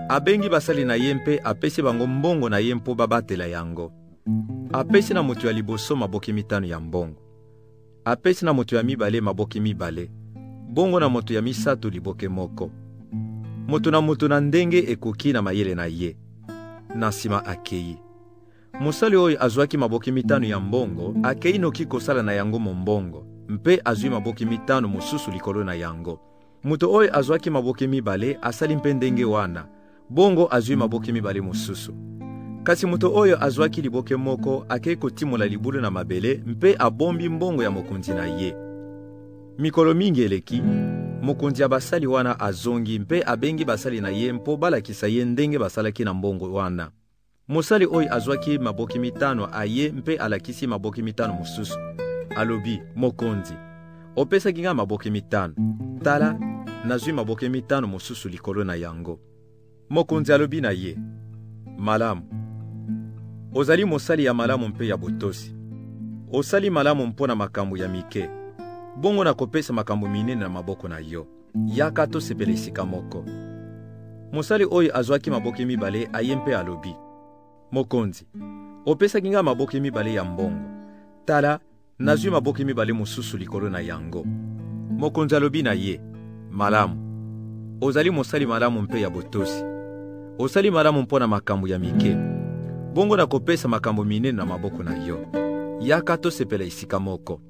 abengi basali na ye mpe apesi bango mbongo na ye mpo babatela yango. Apesi na moto ya liboso maboke 5 ya mbongo. Apesi na moto ya mibale maboke 2, bongo na moto ya misato liboke moko. Moto na moto na ndenge ekoki na mayele na ye. Na nsima akei. Mosali oyo azwaki maboke 5 ya mbongo akei noki kosala na yango mombongo, mpe azwi maboke 5 mosusu likolo na yango. Moto oyo azwaki maboke 2 asali mpe ndenge wana, bongo azwi maboke 2 mosusu. Kasi moto oyo azwaki liboke moko akei kotimola libulu na mabele mpe abombi mbongo ya mokonzi na ye. Mikolo mingi eleki, mokonzi ya basali wana azongi mpe abengi basali na ye mpo balakisa ye ndenge basalaki na mbongo wana. Mosali oyo azwaki maboke 5 aye mpe alakisi maboke 5 mosusu. Alobi, mokonzi, opesaki nga maboke 5. Tala, nazwi maboke 5 mosusu likolo na yango. Mokonzi alobi na ye, malamu. Ozali mosali ya malamu mpe ya botosi. Osali malamu mpona makambo ya mike. Bongo na kopesa makambo minene na maboko na yo. Yaka tosepela esika moko. Mosali oyo azwaki maboke 2 aye mpe alobi, mokonzi, opesaki nga maboke 2 ya mbongo. Tala, nazwi maboke 2 mosusu likolo na yango. Mokonzi alobi na ye, malamu. Ozali mosali malamu mpe ya botosi. Osali malamu mpona makambo ya mike. Bongo na kopesa makambo minene na maboko na yo. Yaka tosepela esika moko.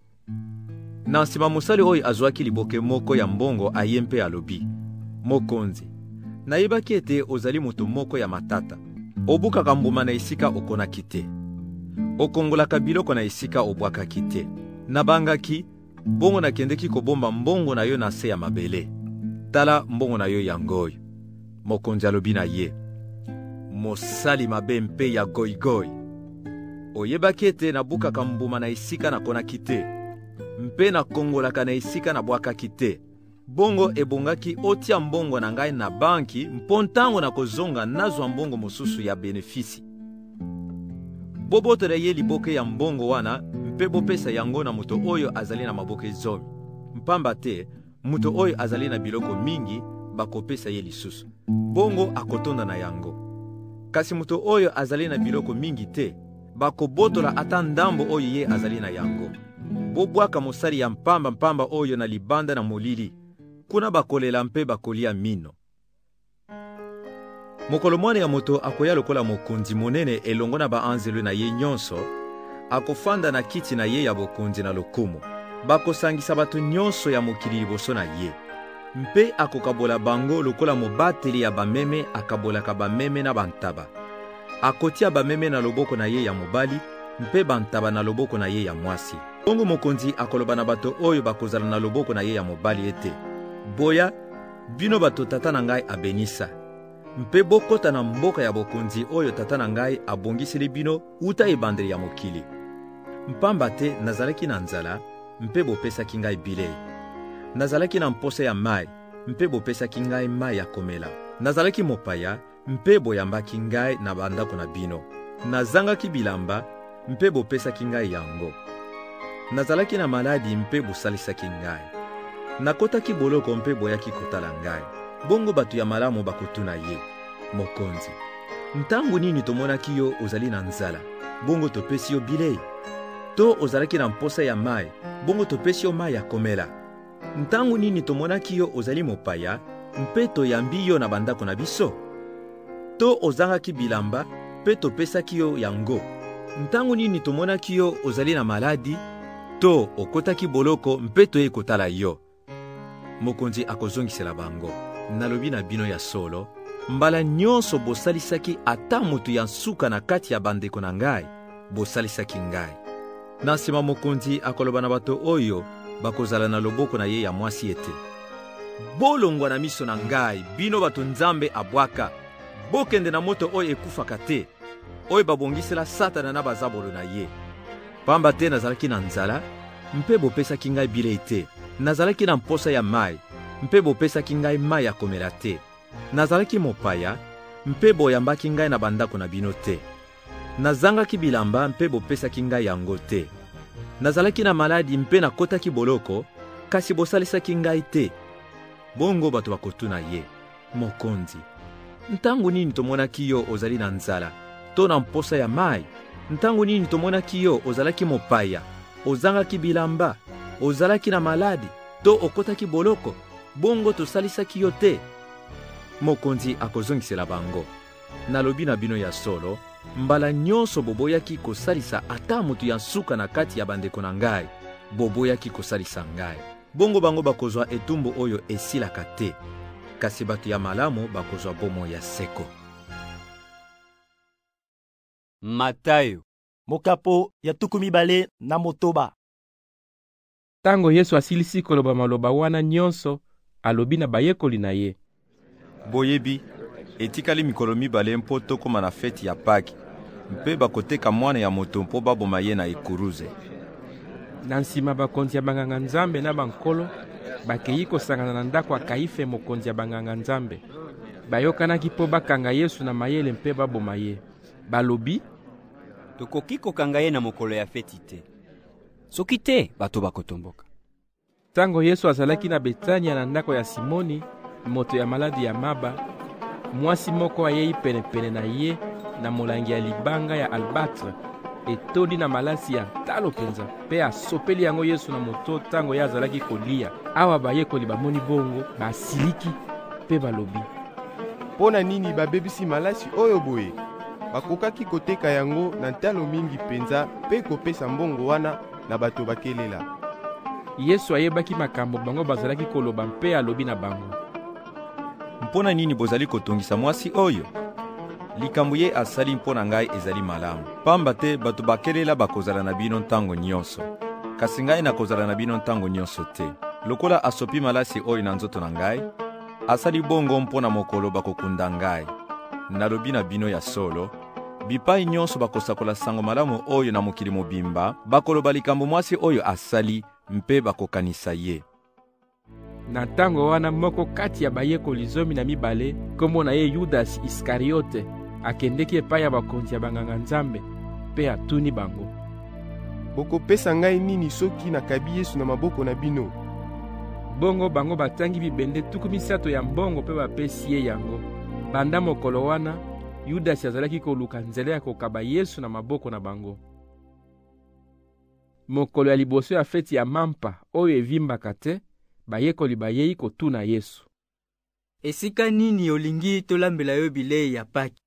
Na nsima mosali oyo azwaki liboke moko ya mbongo aye mpe alobi, mokonzi, nayebaki ete ozali moto moko ya matata. Obukaka mbuma na esika okonaki te. Okongolaka biloko na esika obwakaki te. Nabangaki, bongo nakendeki kobomba mbongo na yo na se ya mabele. Tala mbongo na yo yangoyo. Mokonzi alobi na ye, mosali mabe mpe ya goigoi. Oyebaki ete nabukaka mbuma na esika nakonaki te, mpe nakongolaka na esika nabwakaki te. Bongo ebongaki otia mbongo na ngai na banki mpo ntango na kozonga nazwa mbongo mosusu ya benefisi. Bobotela ye liboke ya mbongo wana mpe bopesa yango na moto oyo azali na maboke 10. Mpamba te, moto oyo azali na biloko mingi bakopesa ye lisusu. Bongo akotonda na yango. Kasi moto oyo azali na biloko mingi te, bakobotola ata ndambo oyo ye azali na yango. Bobwaka mosali ya mpamba oyo na libanda na molili. Kuna bakolela mpe bakolia mino. Mokolo mwana ya moto akoya lokola mokonzi monene elongo na baanzelu na ye nyonso, akofanda na kiti na ye ya bokonzi na lokumu. Bakosangisa bato nyonso ya mokili liboso na ye. Mpe akokabola bango lokola mobateli ya bameme akabolaka bameme na bantaba. Akotia bameme na loboko na ye ya mobali, mpe bantaba na loboko na ye ya mwasi. Bongo mokonzi akoloba na bato oyo bakozala na loboko na ye ya mobali ete, boya, bino bato tata na ngai abenisa. Mpe bokota na mboka ya bokonzi oyo tata na ngai abongiseli bino uta ebandeli ya mokili. Mpamba te nazalaki na nzala, mpe bopesaki ngai bilei. Nazalaki na mposa ya mai, mpe bopesaki ngai mai ya komela. Nazalaki mopaya, mpe boyambaki ngai na bandako na bino. Nazangaki bilamba, mpe bopesaki ngai yango. Nazalaki na maladi mpe bosalisaki ngai. Nakotaki boloko mpe boyaki kotala ngai. Bongo bato ya malamu bakotuna ye, mokonzi, ntango nini tomonaki yo ozali na nzala, bongo topesi yo bilei? To ozalaki na mposa ya mai, bongo topesi yo mai ya komela? Ntango nini tomonaki yo ozali mopaya, mpe toyambi yo na bandako na biso? To ozangaki bilamba, mpe topesaki yo yango? Ntango nini tomonaki yo ozali na maladi, to okotaki boloko mpe toye kotala yo? Mokonzi akozongisela bango, nalobi na bino ya solo, mbala nyonso bosalisaki ata moto ya nsuka na kati ya bandeko na ngai, bosalisaki ngai. Na nsima mokonzi akoloba na bato oyo bakozala na loboko na ye ya mwasi ete, bolongwa na miso na ngai, bino bato Nzambe abwaka, bokende na moto oyo ekufaka te, oyo babongisela Satana na bazabolo na ye. Pamba te nazalaki na nzala, mpe bopesaki ngai bilei te. Nazalaki na mposa ya mai, mpe bopesaki ngai mai ya komela te. Nazalaki mopaya, mpe boyambaki ngai na bandako na bino te. Nazangaki bilamba, mpe bopesaki ngai yango te. Nazalaki na maladi, mpe nakotaki boloko, kasi bosalisaki ngai te. Bongo bato bakotuna ye, mokonzi, ntango nini tomonaki yo ozali na nzala to na mposa ya mai? Ntango nini tomonaki yo ozalaki mopaya, ozangaki bilamba, ozalaki na maladi to okotaki boloko, bongo tosalisaki yo te? Mokonzi akozongisela bango: nalobi na bino ya solo, mbala nyonso boboyaki kosalisa ata moto ya suka na kati ya bandeko na ngai, boboyaki kosalisa ngai. Bongo bango bakozwa etumbu oyo esilaka te, kasi bato ya malamu bakozwa bomoi ya seko. Matayo mokapo ya 28. Tango Yesu asilisi koloba maloba wana nyonso, alobi na bayekoli na ye: boyebi, etikali mikolo 2 mpo tokoma na feti ya Paki, mpe bakoteka mwana ya moto mpo baboma ye na ekuruze. Na nsima bakonzi ya banganga nzambe na bankolo bakei kosangana na ndako ya Kaife, mokonzi ya banganga nzambe. Bayokanaki mpo bakanga Yesu na mayele mpe baboma ye. Balobi: tokoki kokanga ye na mokolo ya feti te, soki te bato bakotomboka. Tango Yesu azalaki na Betania na ndako ya Simoni, moto ya maladi ya maba, mwasi moko ayei penepene na ye na molangi ya libanga ya albatre etondi na malasi ya talo penza, pe asopeli yango Yesu na moto tango ye azalaki kolia. Awa bayekoli bamoni bongo, basiliki pe balobi: Pona nini babebisi malasi oyo boye? Bakokaki koteka yango na ntalo mingi penza pe kopesa mbongo wana na bato bakelela. Yesu ayebaki makambo bango bazalaki koloba mpe alobi na bango: mpona nini bozali kotongisa mwasi oyo? Likambo ye asali mpona ngai ezali malamu. Pamba te bato bakelela bakozala na bino ntango nyonso, kasi ngai nakozala na bino ntango nyonso te. Lokola asopi malasi oyo na nzoto na ngai, asali bongo mpona mokolo bakokunda ngai. Nalobi na bino ya solo, bipai nyonso bakosakola sango malamu oyo na mokili mobimba, bakoloba likambo mwasi oyo asali mpe bakokanisa ye. Na ntango wana moko kati ya bayekoli 12, kombo na ye Yudas Iskariote, akendeki epai ya bakonzi ya banganga nzambe mpe atuni bango: bokopesa ngai nini soki nakabi Yesu na maboko na bino? Bongo bango batangi bibende 30 ya mbongo mpe bapesi ye yango. Banda mokolo wana, Yudas azalaki koluka nzela ya kokaba Yesu na maboko na bango. Mokolo ya liboso ya feti ya Mampa oyo evimbaka te, bayekoli bayei kotuna Yesu: esika nini olingi tolambela yo bilei ya Paki?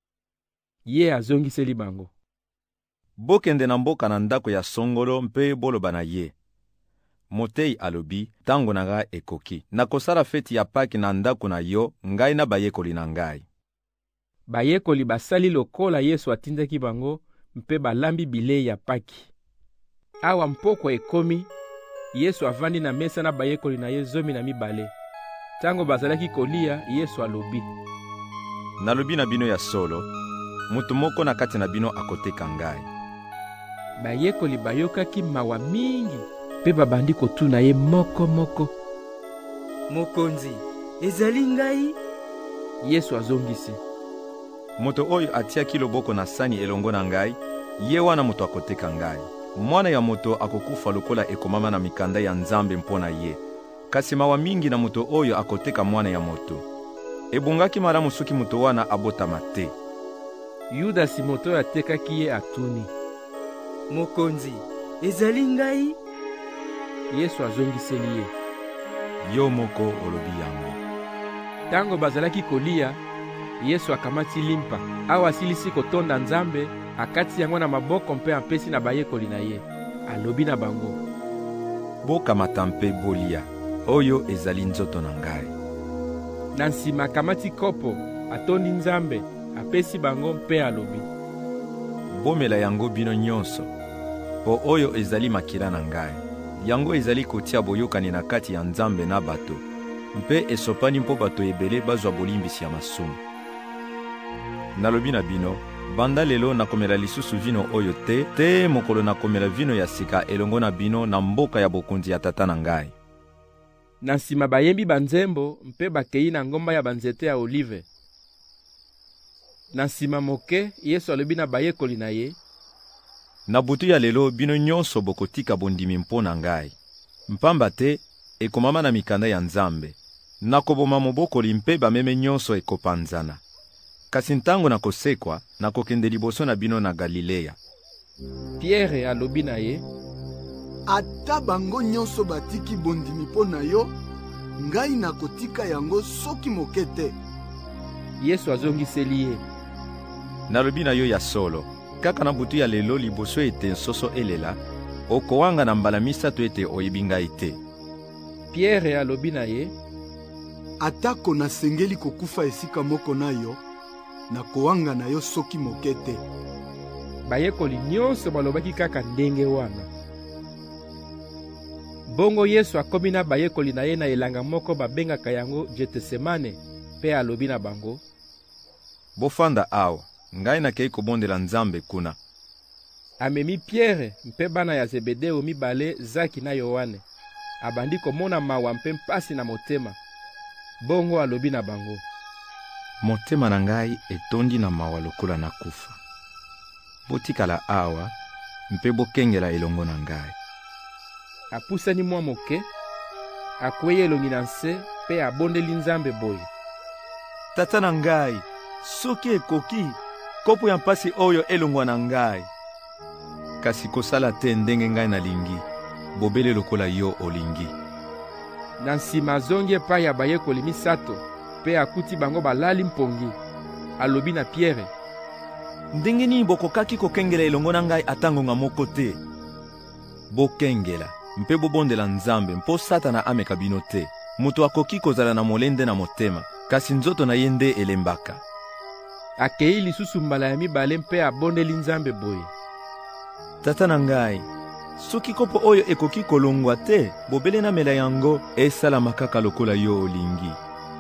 Ye azongiseli bango: bokende na mboka na ndako ya songolo mpe boloba na ye: Motei alobi, tango na ngai ekoki, nakosala feti ya Paki na ndako na yo, ngai na bayekoli na ngai. Bayekoli basali lokola Yesu atindaki bango mpe balambi bilei ya Paki. Awa mpoko ekomi, Yesu avandi na mesa na bayekoli na ye 12. Tango bazalaki kolia, Yesu alobi: nalobi na bino ya solo, mutu moko na kati na bino akoteka ngai. Bayekoli bayokaki mawa mingi, pe babandi kotuna ye moko moko: mokonzi, ezali ngai? Yesu azongisi: moto oyo atiaki loboko na sani elongo na ngai, ye wana moto akoteka ngai. Mwana ya moto akokufa lokola ekomama na mikanda ya Nzambe mpona ye, kasi mawa mingi na moto oyo akoteka mwana ya moto. Ebongaki malamu soki moto wana abotama te. Yudasi moto atekaki ye atuni: mokonzi, ezali ngai? Yesu azongiseli ye: yo moko olobi yango. Tango bazalaki kolia, Yesu akamati limpa. Awa asilisi kotonda Nzambe, akati yango na maboko mpe apesi na bayekoli na ye. Alobi na bango: bokamata mpe bolia, oyo ezali nzoto na ngai. Na nsima akamati kopo, atondi Nzambe, apesi bango mpe alobi: bomela yango bino nyonso, po oyo ezali makila na ngai. Yango ezali kotia boyokani na kati ya Nzambe na bato, mpe esopani mpo bato ebele bazwa bolimbisi ya masumu. Nalobi na bino, banda lelo nakomela lisusu vino oyo te mokolo nakomela vino ya sika elongo na bino na mboka ya bokonzi ya tata na ngai. Na nsima bayembi banzembo mpe bakei na ngomba ya banzete ya olive. Na nsima moke, Yesu alobi na bayekoli na ye: na butu ya lelo bino nyonso bokotika bondimi mpo na ngai. Mpamba te ekomama na mikanda ya Nzambe, nakoboma mobokoli mpe bameme nyonso ekopanzana. kasi ntango nakosekwa nakokende liboso na bino na Galilea. Pierre alobi na ye, ata bango nyonso batiki bondimi mpo na yo, ngai nakotika yango soki moke te. Yesu azongiseli ye, nalobi na yo ya solo, kaka na butu ya lelo liboso ete nsoso elela, okowanga na mbala misato ete oyebi ngai te. Pierre alobi na ye, atako nasengeli kokufa esika moko na yo, nakowanga na yo soki moke te. Bayekoli nyonso balobaki kaka ndenge wana. Bongo Yesu akomi na bayekoli na ye na elanga moko babengaka yango Getsemane, pe alobi na bango, bofanda awa, ngai nakei kobondela Nzambe kuna. Amemi Pierre mpe bana ya Zebedeo mibale Zaki na Yohane, abandi komona mawa mpe mpasi na motema. Bongo alobi na bango, motema na ngai etondi na mawa lokola na kufa. Botikala awa mpe bokengela elongo na ngai. Apusani mwa moke, akweye elongi na nse pe abondeli Nzambe boye, tata na ngai, soki ekoki, kopo ya mpasi oyo elongwa na ngai. Kasi kosala te ndenge ngai nalingi, bobele lokola yo olingi. Na nsima azongi epai ya bayekoli misato, pe akuti bango balali mpongi. Alobi na Pierre, ndenge nini bokokaki kokengela elongo na ngai atangonga moko te? Bokengela mpe bobondela Nzambe mpo Satana ameka bino te. Moto akoki kozala na molende na motema, kasi nzoto na ye nde elembaka. Akei lisusu mbala ya mibale mpe abondeli Nzambe boye, tata na ngai, soki kopo oyo ekoki kolongwa te, bobele na mela yango esalama kaka lokola yo olingi.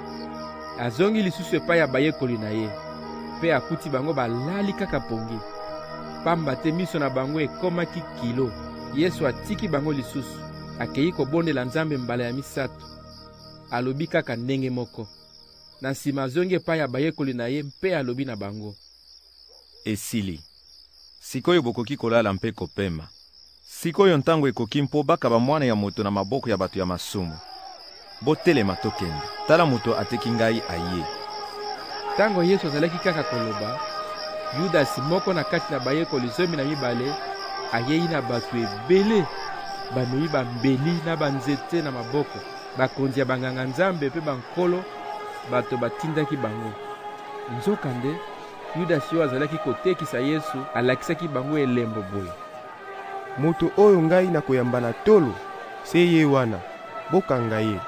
Azongi lisusu epai ya bayekoli na ye, pe akuti bango balali kaka pongi. Pamba te miso na bango ekomaki kilo. Yesu atiki bango lisusu, akei kobondela Nzambe mbala ya misato. Alobi kaka ndenge moko. Na nsima azongi epai ya bayekoli na ye mpe alobi na bango, esili. Sikoyo bokoki kolala mpe kopema. Sikoyo ntango ekoki mpo bakaba mwana ya moto na maboko ya bato ya masumu. Botelema tokende, tala moto ateki ngai aye. Tango Yesu azalaki kaka koloba, Yudasi moko na kati na bayekoli 12 ayei na bato ebele, bamei bambeli na banzete na maboko, bakonzi ya banganga Nzambe pe bankolo, bato batindaki bango. Nzokande, Yudasi oyo azalaki kotekisa Yesu alakisaki bango elembo boye, moto oyo ngai nakoyamba na tolo, se ye wana, bokanga ye.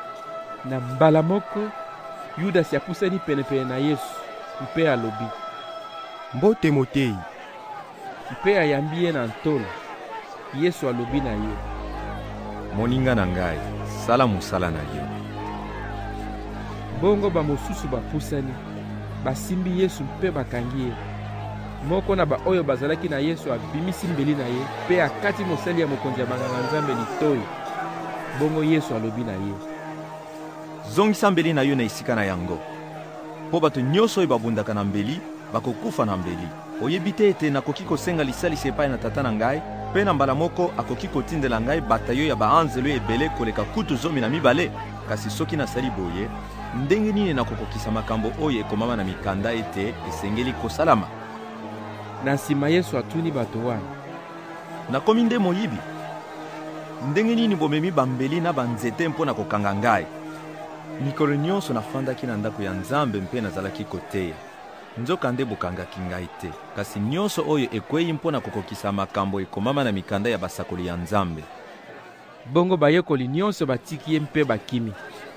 Na mbala moko, Yudasi apusani penepene na Yesu, mpe alobi, mbote motei. Mpe ayambi ye na ntolo. Yesu alobi na ye, moninga na ngai, sala mosala na yo. Bongo bamosusu bapusani, basimbi Yesu mpe bakangi ye. Moko na baoyo bazalaki na Yesu abimisi mbeli na ye, pe akati mosali ya mokonzi ya banganga Nzambe litoi. Bongo Yesu alobi na ye, zongisa mbeli na yo na esika na yango. Po bato nyonso oyo babundaka na mbeli, bakokufa na mbeli. Oyebi te ete nakoki kosenga lisalisi epai na tata na ngai, pe na mbala moko akoki kotindela ngai batayo ya baanzelo ebele koleka kutu 12. Kasi soki nasali boye, ndenge nini nakokokisa makambo oyo ekomama na mikanda ete esengeli kosalama? Na nsima Yesu atuni bato wana, nakomi nde moyibi? Ndenge nini bomemi bambeli na banzete mpo na kokanga ngai? Mikolo nyonso nafandaki na ndako ya Nzambe mpe nazalaki koteya. Nzokande bokangaki ngai te, kasi nyonso oyo ekweyi mpo na kokokisa makambo ekomama na mikanda ya basakoli ya Nzambe. Bongo bayekoli nyonso batiki ye mpe bakimi.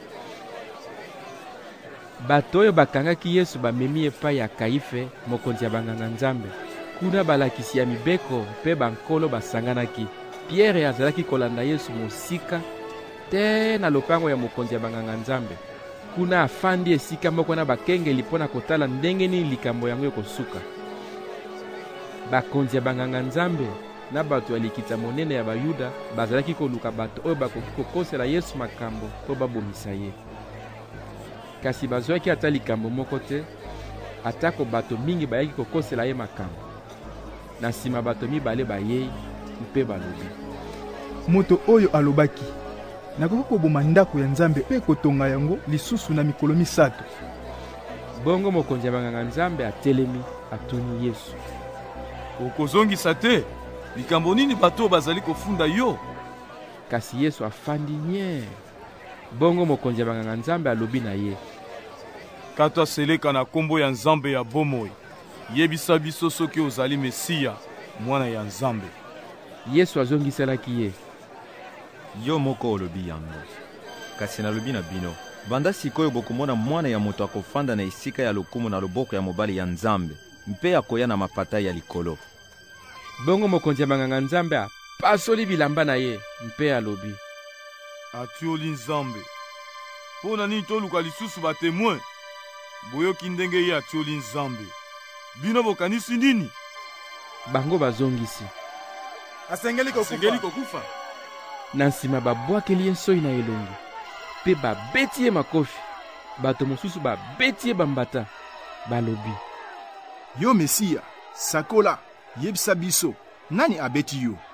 Bato oyo bakangaki Yesu bamemi epai ya Kaife, mokonzi ya banganga Nzambe. Kuna balakisi ya mibeko mpe bankolo basanganaki. Pierre azalaki kolanda Yesu mosika te na lopango ya mokonzi ya banganga Nzambe. Kuna afandi esika moko na bakengeli mpo na kotala ndenge nini likambo yango ekosuka. Bakonzi ya banganga Nzambe na bato ya likita monene ya Bayuda bazalaki koluka bato oyo bakoki kokosela Yesu makambo mpo babomisa ye. Kasi bazwaki ata likambo moko te, atako bato mingi bayaki kokosela ye makambo. Na nsima bato mibale bayei mpe balobi, moto oyo alobaki, nakoki koboma ndako ya Nzambe mpe kotonga yango lisusu na mikolo 3. bongo mokonzi ya banganga-nzambe atelemi atuni Yesu: okozongisa te likambo nini bato bazali kofunda yo? Kasi Yesu afandi nye. Bongo mokonzi ya banganga-nzambe alobi na ye: kata seleka na kombo ya Nzambe ya bomoi, yebisa biso soki ozali Mesiya, mwana ya Nzambe. Yesu azongiselaki ye: yo moko olobi yango. Kasi nalobi na bino, banda sikoyo bokomona mwana ya moto akofanda na esika ya lokumu na loboko ya mobali ya Nzambe, mpe akoya na mapata ya likolo. Bongo mokonzi ya banganga-nzambe apasoli bilamba na ye, mpe alobi: atioli Nzambe. Pona nini toluka lisusu batemoin? Boyoki ndenge ye atioli Nzambe. Bino bokanisi nini? Bango bazongisi: asengeli kokufa. Na nsima babwakeli ye soi na elongi, mpe babeti ye makofi. Bato mosusu babeti ye bambata, balobi: yo Mesiya, sakola, yebisa biso, nani abeti yo?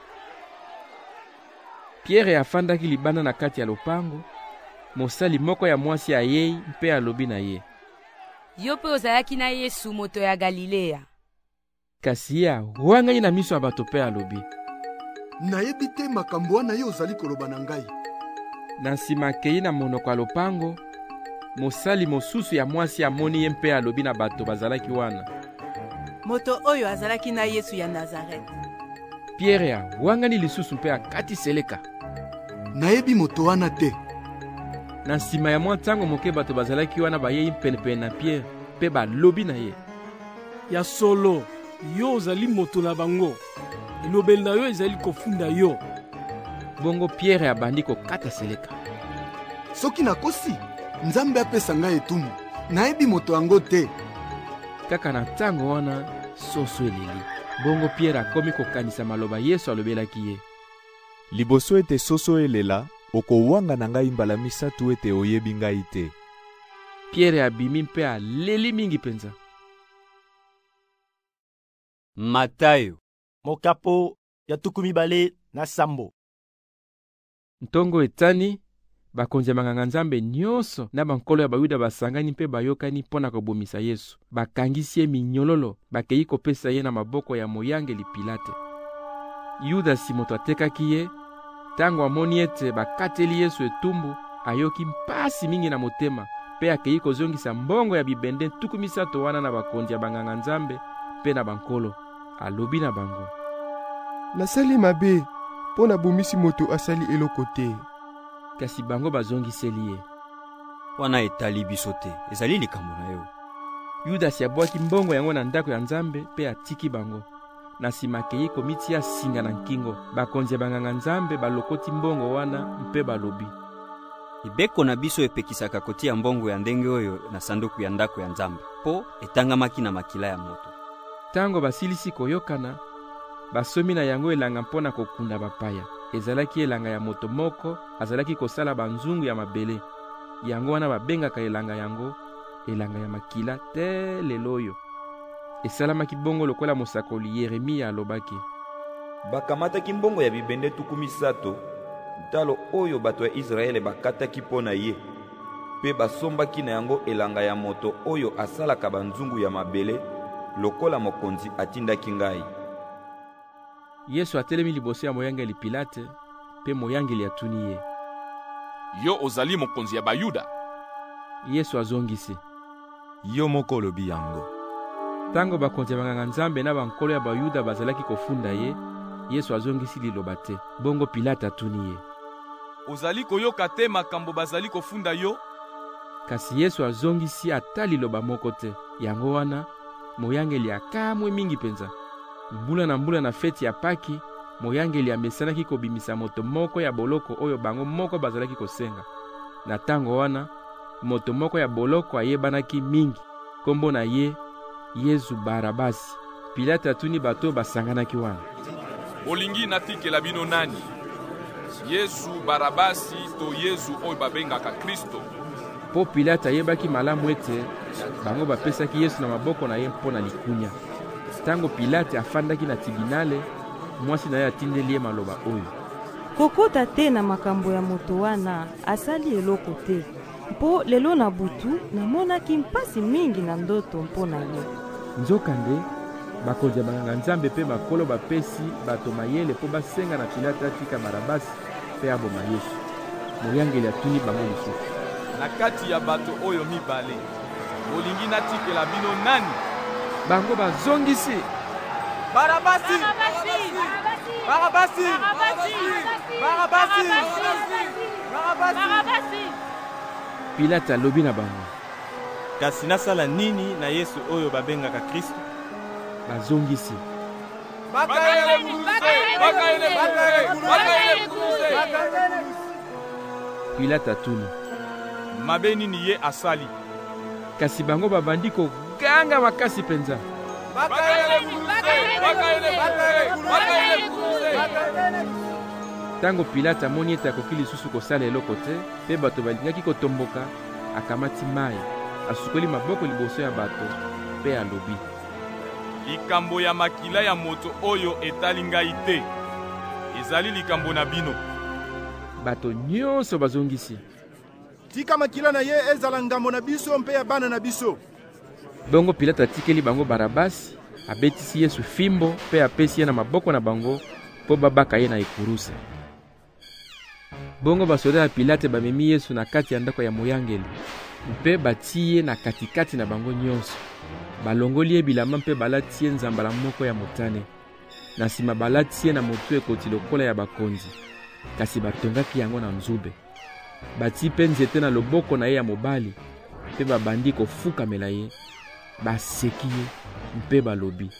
Pierre afandaki libanda na kati ya lopango. Mosali moko ya mwasi ayei mpe alobi na ye: yo mpe ozalaki na Yesu moto ya Galilea. Kasi ye awangani na miso ya bato mpe alobi: nayebi te makambo wana yo ozali koloba na ngai. Na nsima akei na monoko ya lopango, mosali mosusu ya mwasi amoni ye mpe alobi na bato bazalaki wana: moto oyo azalaki na Yesu ya Nazareth. Pierre awangani lisusu mpe akati seleka: nayebi moto wana te. Na nsima ya mwa ntango moke bato bazalaki wana bayei penepene na Pierre mpe balobi na ye: ya solo, yo ozali moto na bango, elobeli na yo ezali kofunda yo. Bongo Pierre abandi kokata seleka: soki nakosi, Nzambe apesa ngai etumbu, nayebi moto yango te. Kaka na ntango wana soso eleli. Bongo Pierre akomi kokanisa maloba Yesu alobelaki ye: liboso ete soso elela, okowanga na ngai mbala misatu ete oyebi ngai te. Pierre abimi mpe aleli mingi penza. Matayo mokapo ya 27. Ntongo etani, bakonzi ya banganga-nzambe nyonso na bankolo ya Bayuda basangani mpe bayokani mpo na kobomisa Yesu. Bakangisi ye minyololo, bakei kopesa ye na maboko ya moyangeli Pilate. Yudasi moto atekaki ye, tango amoni ete bakateli Yesu etumbu, ayoki mpasi mingi na motema, mpe akei kozongisa mbongo ya bibende 30 wana na bakonzi ya banganga-nzambe mpe na bankolo. Alobi na bango: nasali mabe mpo nabomisi moto asali eloko te. Kasi bango bazongiseli ye: wana etali biso te, ezali likambo na yo. Yudasi abwaki mbongo yango na ndako ya Nzambe mpe atiki bango. Na nsima akei komitia singa na nkingo. Bakonzi ya banganga-nzambe balokoti mbongo wana mpe balobi: ibeko na biso epekisaka kotia mbongo ya ndenge oyo na sanduku ya ndako ya Nzambe, po etangamaki na makila ya moto. Tango basilisi koyokana, basomi na yango elanga mpo na kokunda bapaya. Ezalaki elanga ya moto moko azalaki kosala banzungu ya mabele. Yango wana babengaka elanga yango elanga ya makila te lelo oyo. Esalamaki bongo lokola mosakoli Yeremia alobaki: bakamataki mbongo ya bibende 30 ntalo oyo bato ya Israele bakataki mpo na ye, mpe basombaki na yango elanga ya moto oyo asalaka banzungu ya mabele lokola mokonzi atindaki ngai. Yesu atelemi liboso ya moyangeli Pilate, mpe moyangeli atuni ye: yo ozali mokonzi ya Bayuda? Yesu azongisi: yo moko olobi yango. Tango bakonzi ya banganga-nzambe na bankolo ya Bayuda bazalaki kofunda ye, Yesu azongisi liloba te. Bongo Pilate atuni ye: ozali koyoka te makambo bazali kofunda yo? Kasi Yesu azongisi ata liloba moko te. Yango wana moyangeli akamwe mingi penza. Mbula na feti ya Paki, moyangeli amesanaki kobimisa moto moko ya boloko oyo bango moko bazalaki kosenga. Na tango wana moto moko ya boloko ayebanaki mingi, kombo na ye Yesu Barabasi. Pilate atuni bato basanganaki wana: olingi natikela bino nani, Yesu Barabasi to Yesu oyo babengaka Kristo? Po Pilate ayebaki malamu ete bango bapesaki Yesu na maboko na ye mpo na likunya. Tango Pilate afandaki na tribunale, mwasi na ye atindeli ye maloba oyo: kokota te na makambo ya moto wana, asali eloko te. mpo lelo na butu namonaki mpasi mingi na ndoto mpo na ye. Nzokande bakonzi ya banganga nzambe mpe bakolo bapesi bato mayele mpo basenga na Pilate atika Barabasi mpe aboma Yesu. Moyangeli atuni bango lisusu: na kati ya bato oyo mibale bolingi natikela bino nani? Bango bazongisi: Barabasi! Barabasi! Barabasi! Barabasi! Pilate alobi na bango: kasi nasala nini na Yesu oyo babengaka Kristo? Bazongisi: Pilate atuni: mabe nini ye asali? Kasi bango babandi koganga makasi penza. Tango Pilate amoni ete akoki lisusu kosala eloko te mpe bato balingaki kotomboka, akamati mai, asukoli maboko liboso ya bato mpe alobi: likambo ya makila ya moto oyo etali ngai te, ezali likambo na bino. Bato nyonso bazongisi: tika makila na ye ezala ngambo na biso mpe ya bana na biso. Bongo Pilate atikeli bango Barabasi, abetisi Yesu fimbo mpe apesi ye na maboko na bango mpo babaka ye na ekurusa. Bongo basoda ya Pilate bamemi Yesu na kati ya ndako ya moyangeli mpe batie ye na katikati na bango nyonso. Balongoli ye bilamba mpe balati ye nzambala moko ya motane. Na nsima balati ye na motu ekoti lokola ya bakonzi, kasi batongaki yango na nzube. Bati mpe nzete na loboko na ye ya mobali mpe babandi kofukamela ye, baseki ye mpe balobi: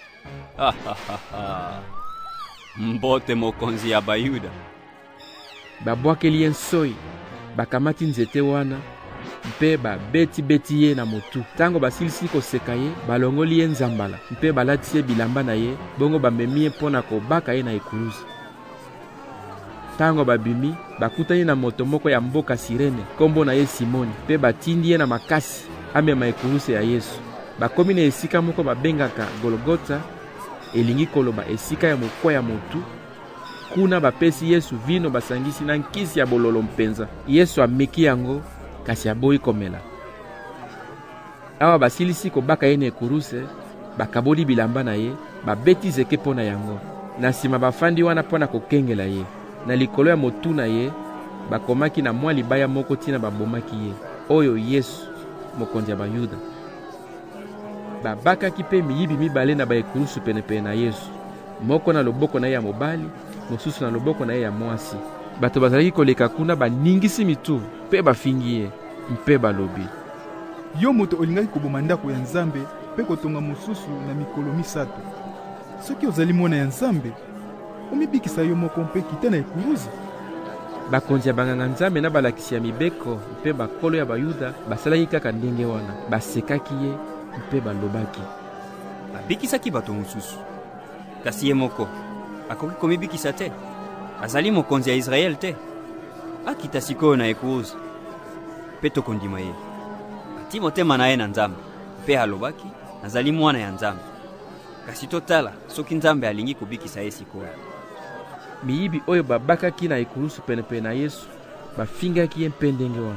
mbote mokonzi ya Bayuda. Babwakeli ye nsoi, bakamati nzete wana mpe babeti ye na motu. Tango basilisi koseka ye, balongoli ye nzambala mpe balati ye bilamba na ye, bongo bamemi ye mpo na kobaka ye na ekulusi. Tango babimi, bakutani na moto moko ya mboka Sirene, kombo na ye Simoni, mpe batindi ye na makasi amema ekulusi ya Yesu. Bakomi na esika moko babengaka Golgota, elingi koloba esika ya mokwa ya motu. Kuna bapesi Yesu vino basangisi na nkisi ya bololo mpenza. Yesu ameki yango, kasi aboyi komela. Awa basilisi kobaka ye na ekuruse, bakaboli bilamba na ye, babeti zeke pona yango. Na nsima bafandi wana pona kokengela ye. Na likolo ya motu na ye, bakomaki na mwa libaya moko tina babomaki ye, oyo Yesu, mokonzi ya Bayuda. Babakaki mpe miyibi mibale na baekurusu penepene na Yesu, moko na loboko na ye ya mobali, mosusu na loboko na ye ya mwasi. Bato bazalaki koleka kuna baningisi mitu mpe bafingi ye mpe balobi: yo moto olingaki koboma ndako ya Nzambe mpe kotonga mosusu na mikolo misato. Soki ozali mwana ya Nzambe, omibikisa yo moko mpe kita na ekuruzi. Bakonzi ya banganga Nzambe na balakisi ya mibeko mpe bakolo ya Bayuda basalaki kaka ndenge wana, basekaki ye mpe balobaki: abikisaki bato mosusu, kasi ye moko akoki komibikisa te. Azali mokonzi ya Israel te. Akita sikoyo na ekuruzi mpe tokondima ye. Ati motema na ye na Nzambe mpe alobaki azali mwana ya Nzambe. Kasi totala soki Nzambe alingi kobikisa ye sikoyo. Miyibi oyo babakaki na ekurusu penepene na Yesu bafingaki ye mpe ndenge wana.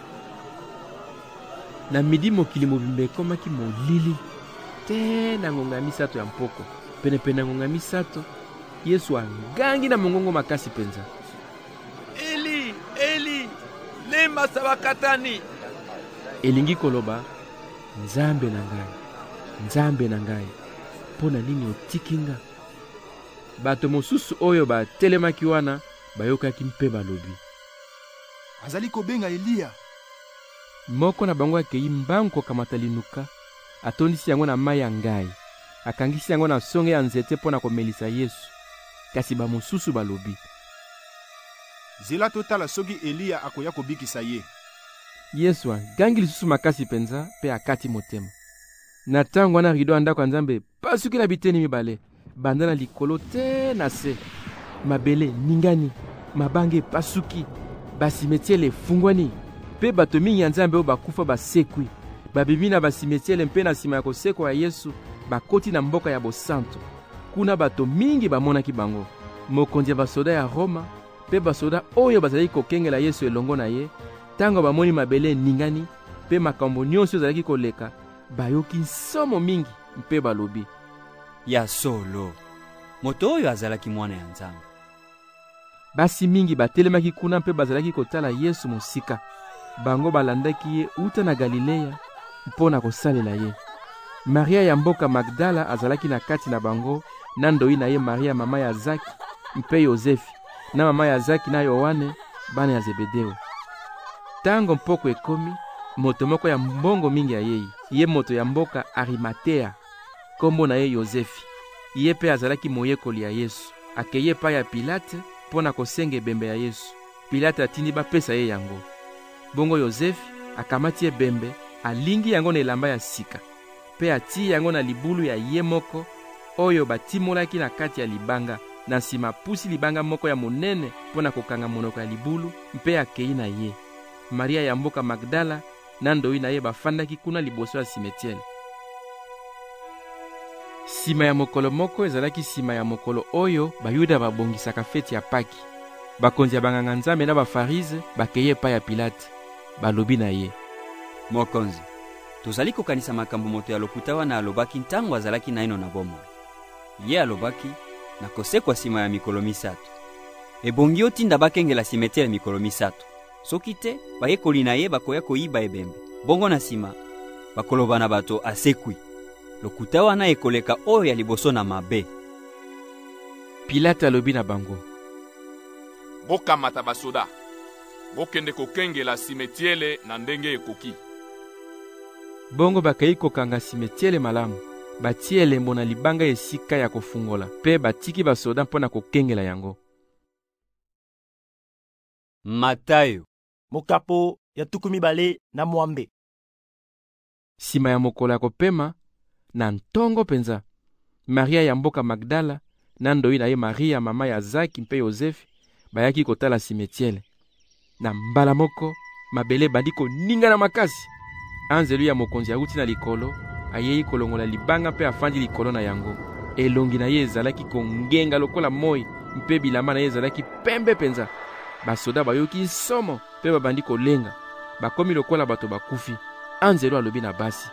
Na midi mokili mobimba ekomaki molili te na ngonga misato ya mpoko. Penepene na ngonga misato, Yesu angangi na mongongo makasi penza: Eli, Eli, lema sabakatani. Elingi koloba: Nzambe na ngai, Nzambe na ngai, pona nini otikinga? Bato mosusu oyo batelemaki wana bayokaki mpe balobi: azali kobenga Eliya. Moko na bango akei mbangu kokamata linuka, atondisi yango na mai ya ngai, akangisi yango na songe ya nzete mpo na komelisa Yesu. Kasi bamosusu balobi: zela totala soki Eliya akoya kobikisa ye. Yesu agangi lisusu makasi penza mpe akati motema. Na tango wana rido ya ndako ya Nzambe pasuki na biteni mibale, banda na likolo te na se. Mabele ningani, mabange pasuki, basimetiele fungwani, mpe bato mingi ya Nzambe oyo bakufa basekwi. Babimi na basimetiele mpe na nsima ya kosekwa ya Yesu bakoti na mboka ya bosanto. Kuna bato mingi bamonaki bango. Mokonzi ya basoda ya Roma mpe basoda oyo bazali kokengela Yesu elongo na ye Tango bamoni mabele ningani mpe makambo nyonso ezalaki koleka, bayoki nsomo mingi mpe balobi: ya solo moto oyo azalaki mwana ya Nzambe. Basi mingi batelemaki kuna mpe bazalaki kotala Yesu mosika. Bango balandaki ye uta na Galileya mpo na kosalela ye. Maria ya mboka Magdala azalaki na kati na bango, na ndoi na ye Maria mama ya Zaki mpe Yozefi, na mama ya Zaki na Yohane bana ya Zebedeo. Tango mpoko ekomi, moto moko ya mbongo mingi ya ye moto ya mboka Arimatea, kombo na ye Yozefi, ye pe azalaki moyekoli ya Yesu, akeye pa ya Pilate mpo na kosenga ebembe ya Yesu. Pilate atindi bapesa ye yango. Bongo Yozefi akamati ebembe, alingi yango na elamba ya sika, pe ati yango na libulu ya ye moko oyo batimolaki na kati ya libanga, na nsima pusi libanga moko ya monene mpo na kokanga monoko ya libulu, mpe akei na ye. Maria ya mboka Magdala na ndoi na ye bafandaki kuna liboso ya simetiele. Sima ya mokolo moko ezalaki sima ya mokolo oyo bayuda babongisaka feti ya Paki. Bakonzi ya banganga Nzambe na bafarize bakeye pa ya Pilate, balobi na ye: mokonzi, tozali kokanisa makambo moto ya lokuta wana alobaki ntango azalaki naino na bomoi. Ye alobaki na kosekwa sima ya mikolo misato. Ebongi otinda bakengela simetiele mikolo misato. Soki te bayekoli na ye bakoya koyiba ebembe. Bongo na sima bakoloba na bato asekwi. Lokuta wana ekoleka oyo ya liboso na mabe. Pilate alobi na bango: bokamata basoda, bokende kokengela simetiele na ndenge ekoki. Bongo bakei kokanga simetiele malamu, batie elembo na libanga esika ya kofungola, pe batiki basoda mpona kokengela yango. Matayo mokapo ya 22. Sima ya mokolo ya kopema, na ntongo penza, Maria ya mboka Magdala na ndoi na ye Maria mama ya Zaki mpe Yozefi bayaki kotala simetiele. Na mbala moko mabele bandi koninga na makasi. Anzelu ya mokonzi auti na likolo ayei kolongola libanga mpe afandi likolo na yango. Elongi na ye ezalaki kongenga lokola moi, mpe bilamba na ye ezalaki pembe penza. Basoda bayoki nsomo mpe babandi kolenga, bakomi lokola bato bakufi. Anzelu alobi na basi: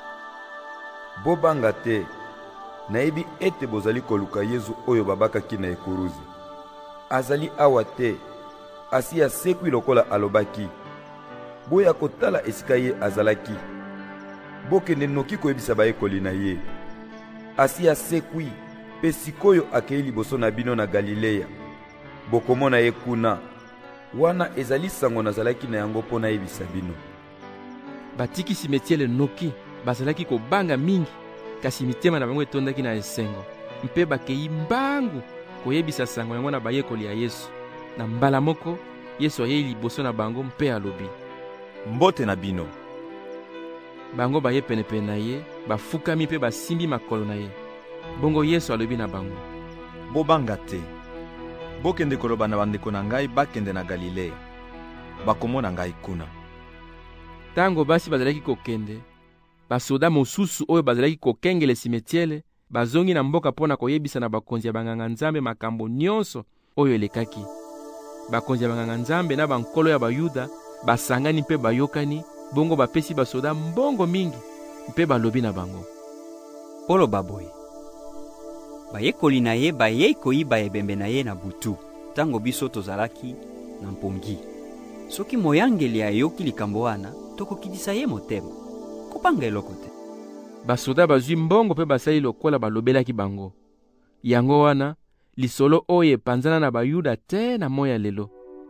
bobanga te, nayebi ete bozali koluka Yesu oyo babakaki na ekuruzi. Azali awa te, asi asekwi lokola alobaki. Boya kotala esika ye azalaki. Bokende noki koyebisa bayekoli na ye. Asi asekwi, pe sikoyo akei liboso na bino na Galileya. Bokomona ye kuna. Wana ezali sango nazalaki na yango mpo nayebisa bino. Batiki simetiele noki, bazalaki kobanga mingi, kasi mitema na bango etondaki na esengo. Mpe bakei mbangu koyebisa sango yango na bayekoli ya Yesu. Na mbala moko, Yesu ayei liboso na bango mpe alobi: mbote na bino. Bango baye penepene na ye, bafukami mpe basimbi makolo na ye. Bongo Yesu alobi na bango: bobanga te. Bokende koloba na bandeko na ngai bakende na Galileya. Bakomona ngai kuna. Tango basi bazalaki kokende, basoda mosusu oyo bazalaki kokengele simetiele bazongi na mboka pona koyebisa na bakonzi ya banganga Nzambe makambo nyonso oyo elekaki. Bakonzi ya banganga Nzambe na bankolo ya bayuda basangani mpe bayokani, bongo bapesi basoda mbongo mingi mpe balobi na bango: polo baboye, bayekoli na ye bayei koyiba ebembe na ye na butu, tango biso tozalaki na mpongi. Soki moyangeli ayoki likambo wana, tokokidisa ye motema, kopanga eloko te. Basoda bazwi mbongo mpe basali lokola balobelaki bango. Yango wana, lisolo oyo epanzana na bayuda te na moya lelo.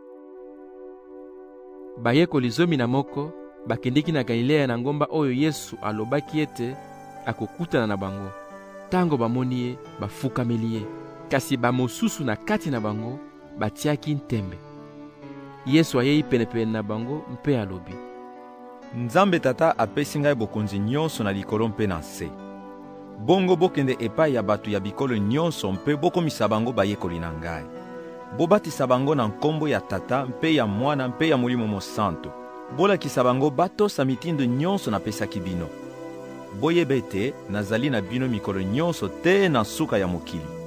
Bayekoli 11 bakendeki na Galileya na ngomba oyo Yesu alobaki ete akokutana na bango. Tango bamoni ye, bafukameli ye, kasi bamosusu na kati na bango batiaki ntembe. Yesu ayei penepene na bango mpe alobi: Nzambe tata apesi ngai bokonzi nyonso na likolo mpe na se. Bongo bokende epai ya bato ya bikolo nyonso mpe bokomisa bango bayekoli na ngai. Bobatisa bango na nkombo ya tata mpe ya mwana mpe ya molimo mosantu. Bolakisa bango batosa mitindo nyonso napesaki bino. Boyeba ete nazali na bino mikolo nyonso te na suka ya mokili.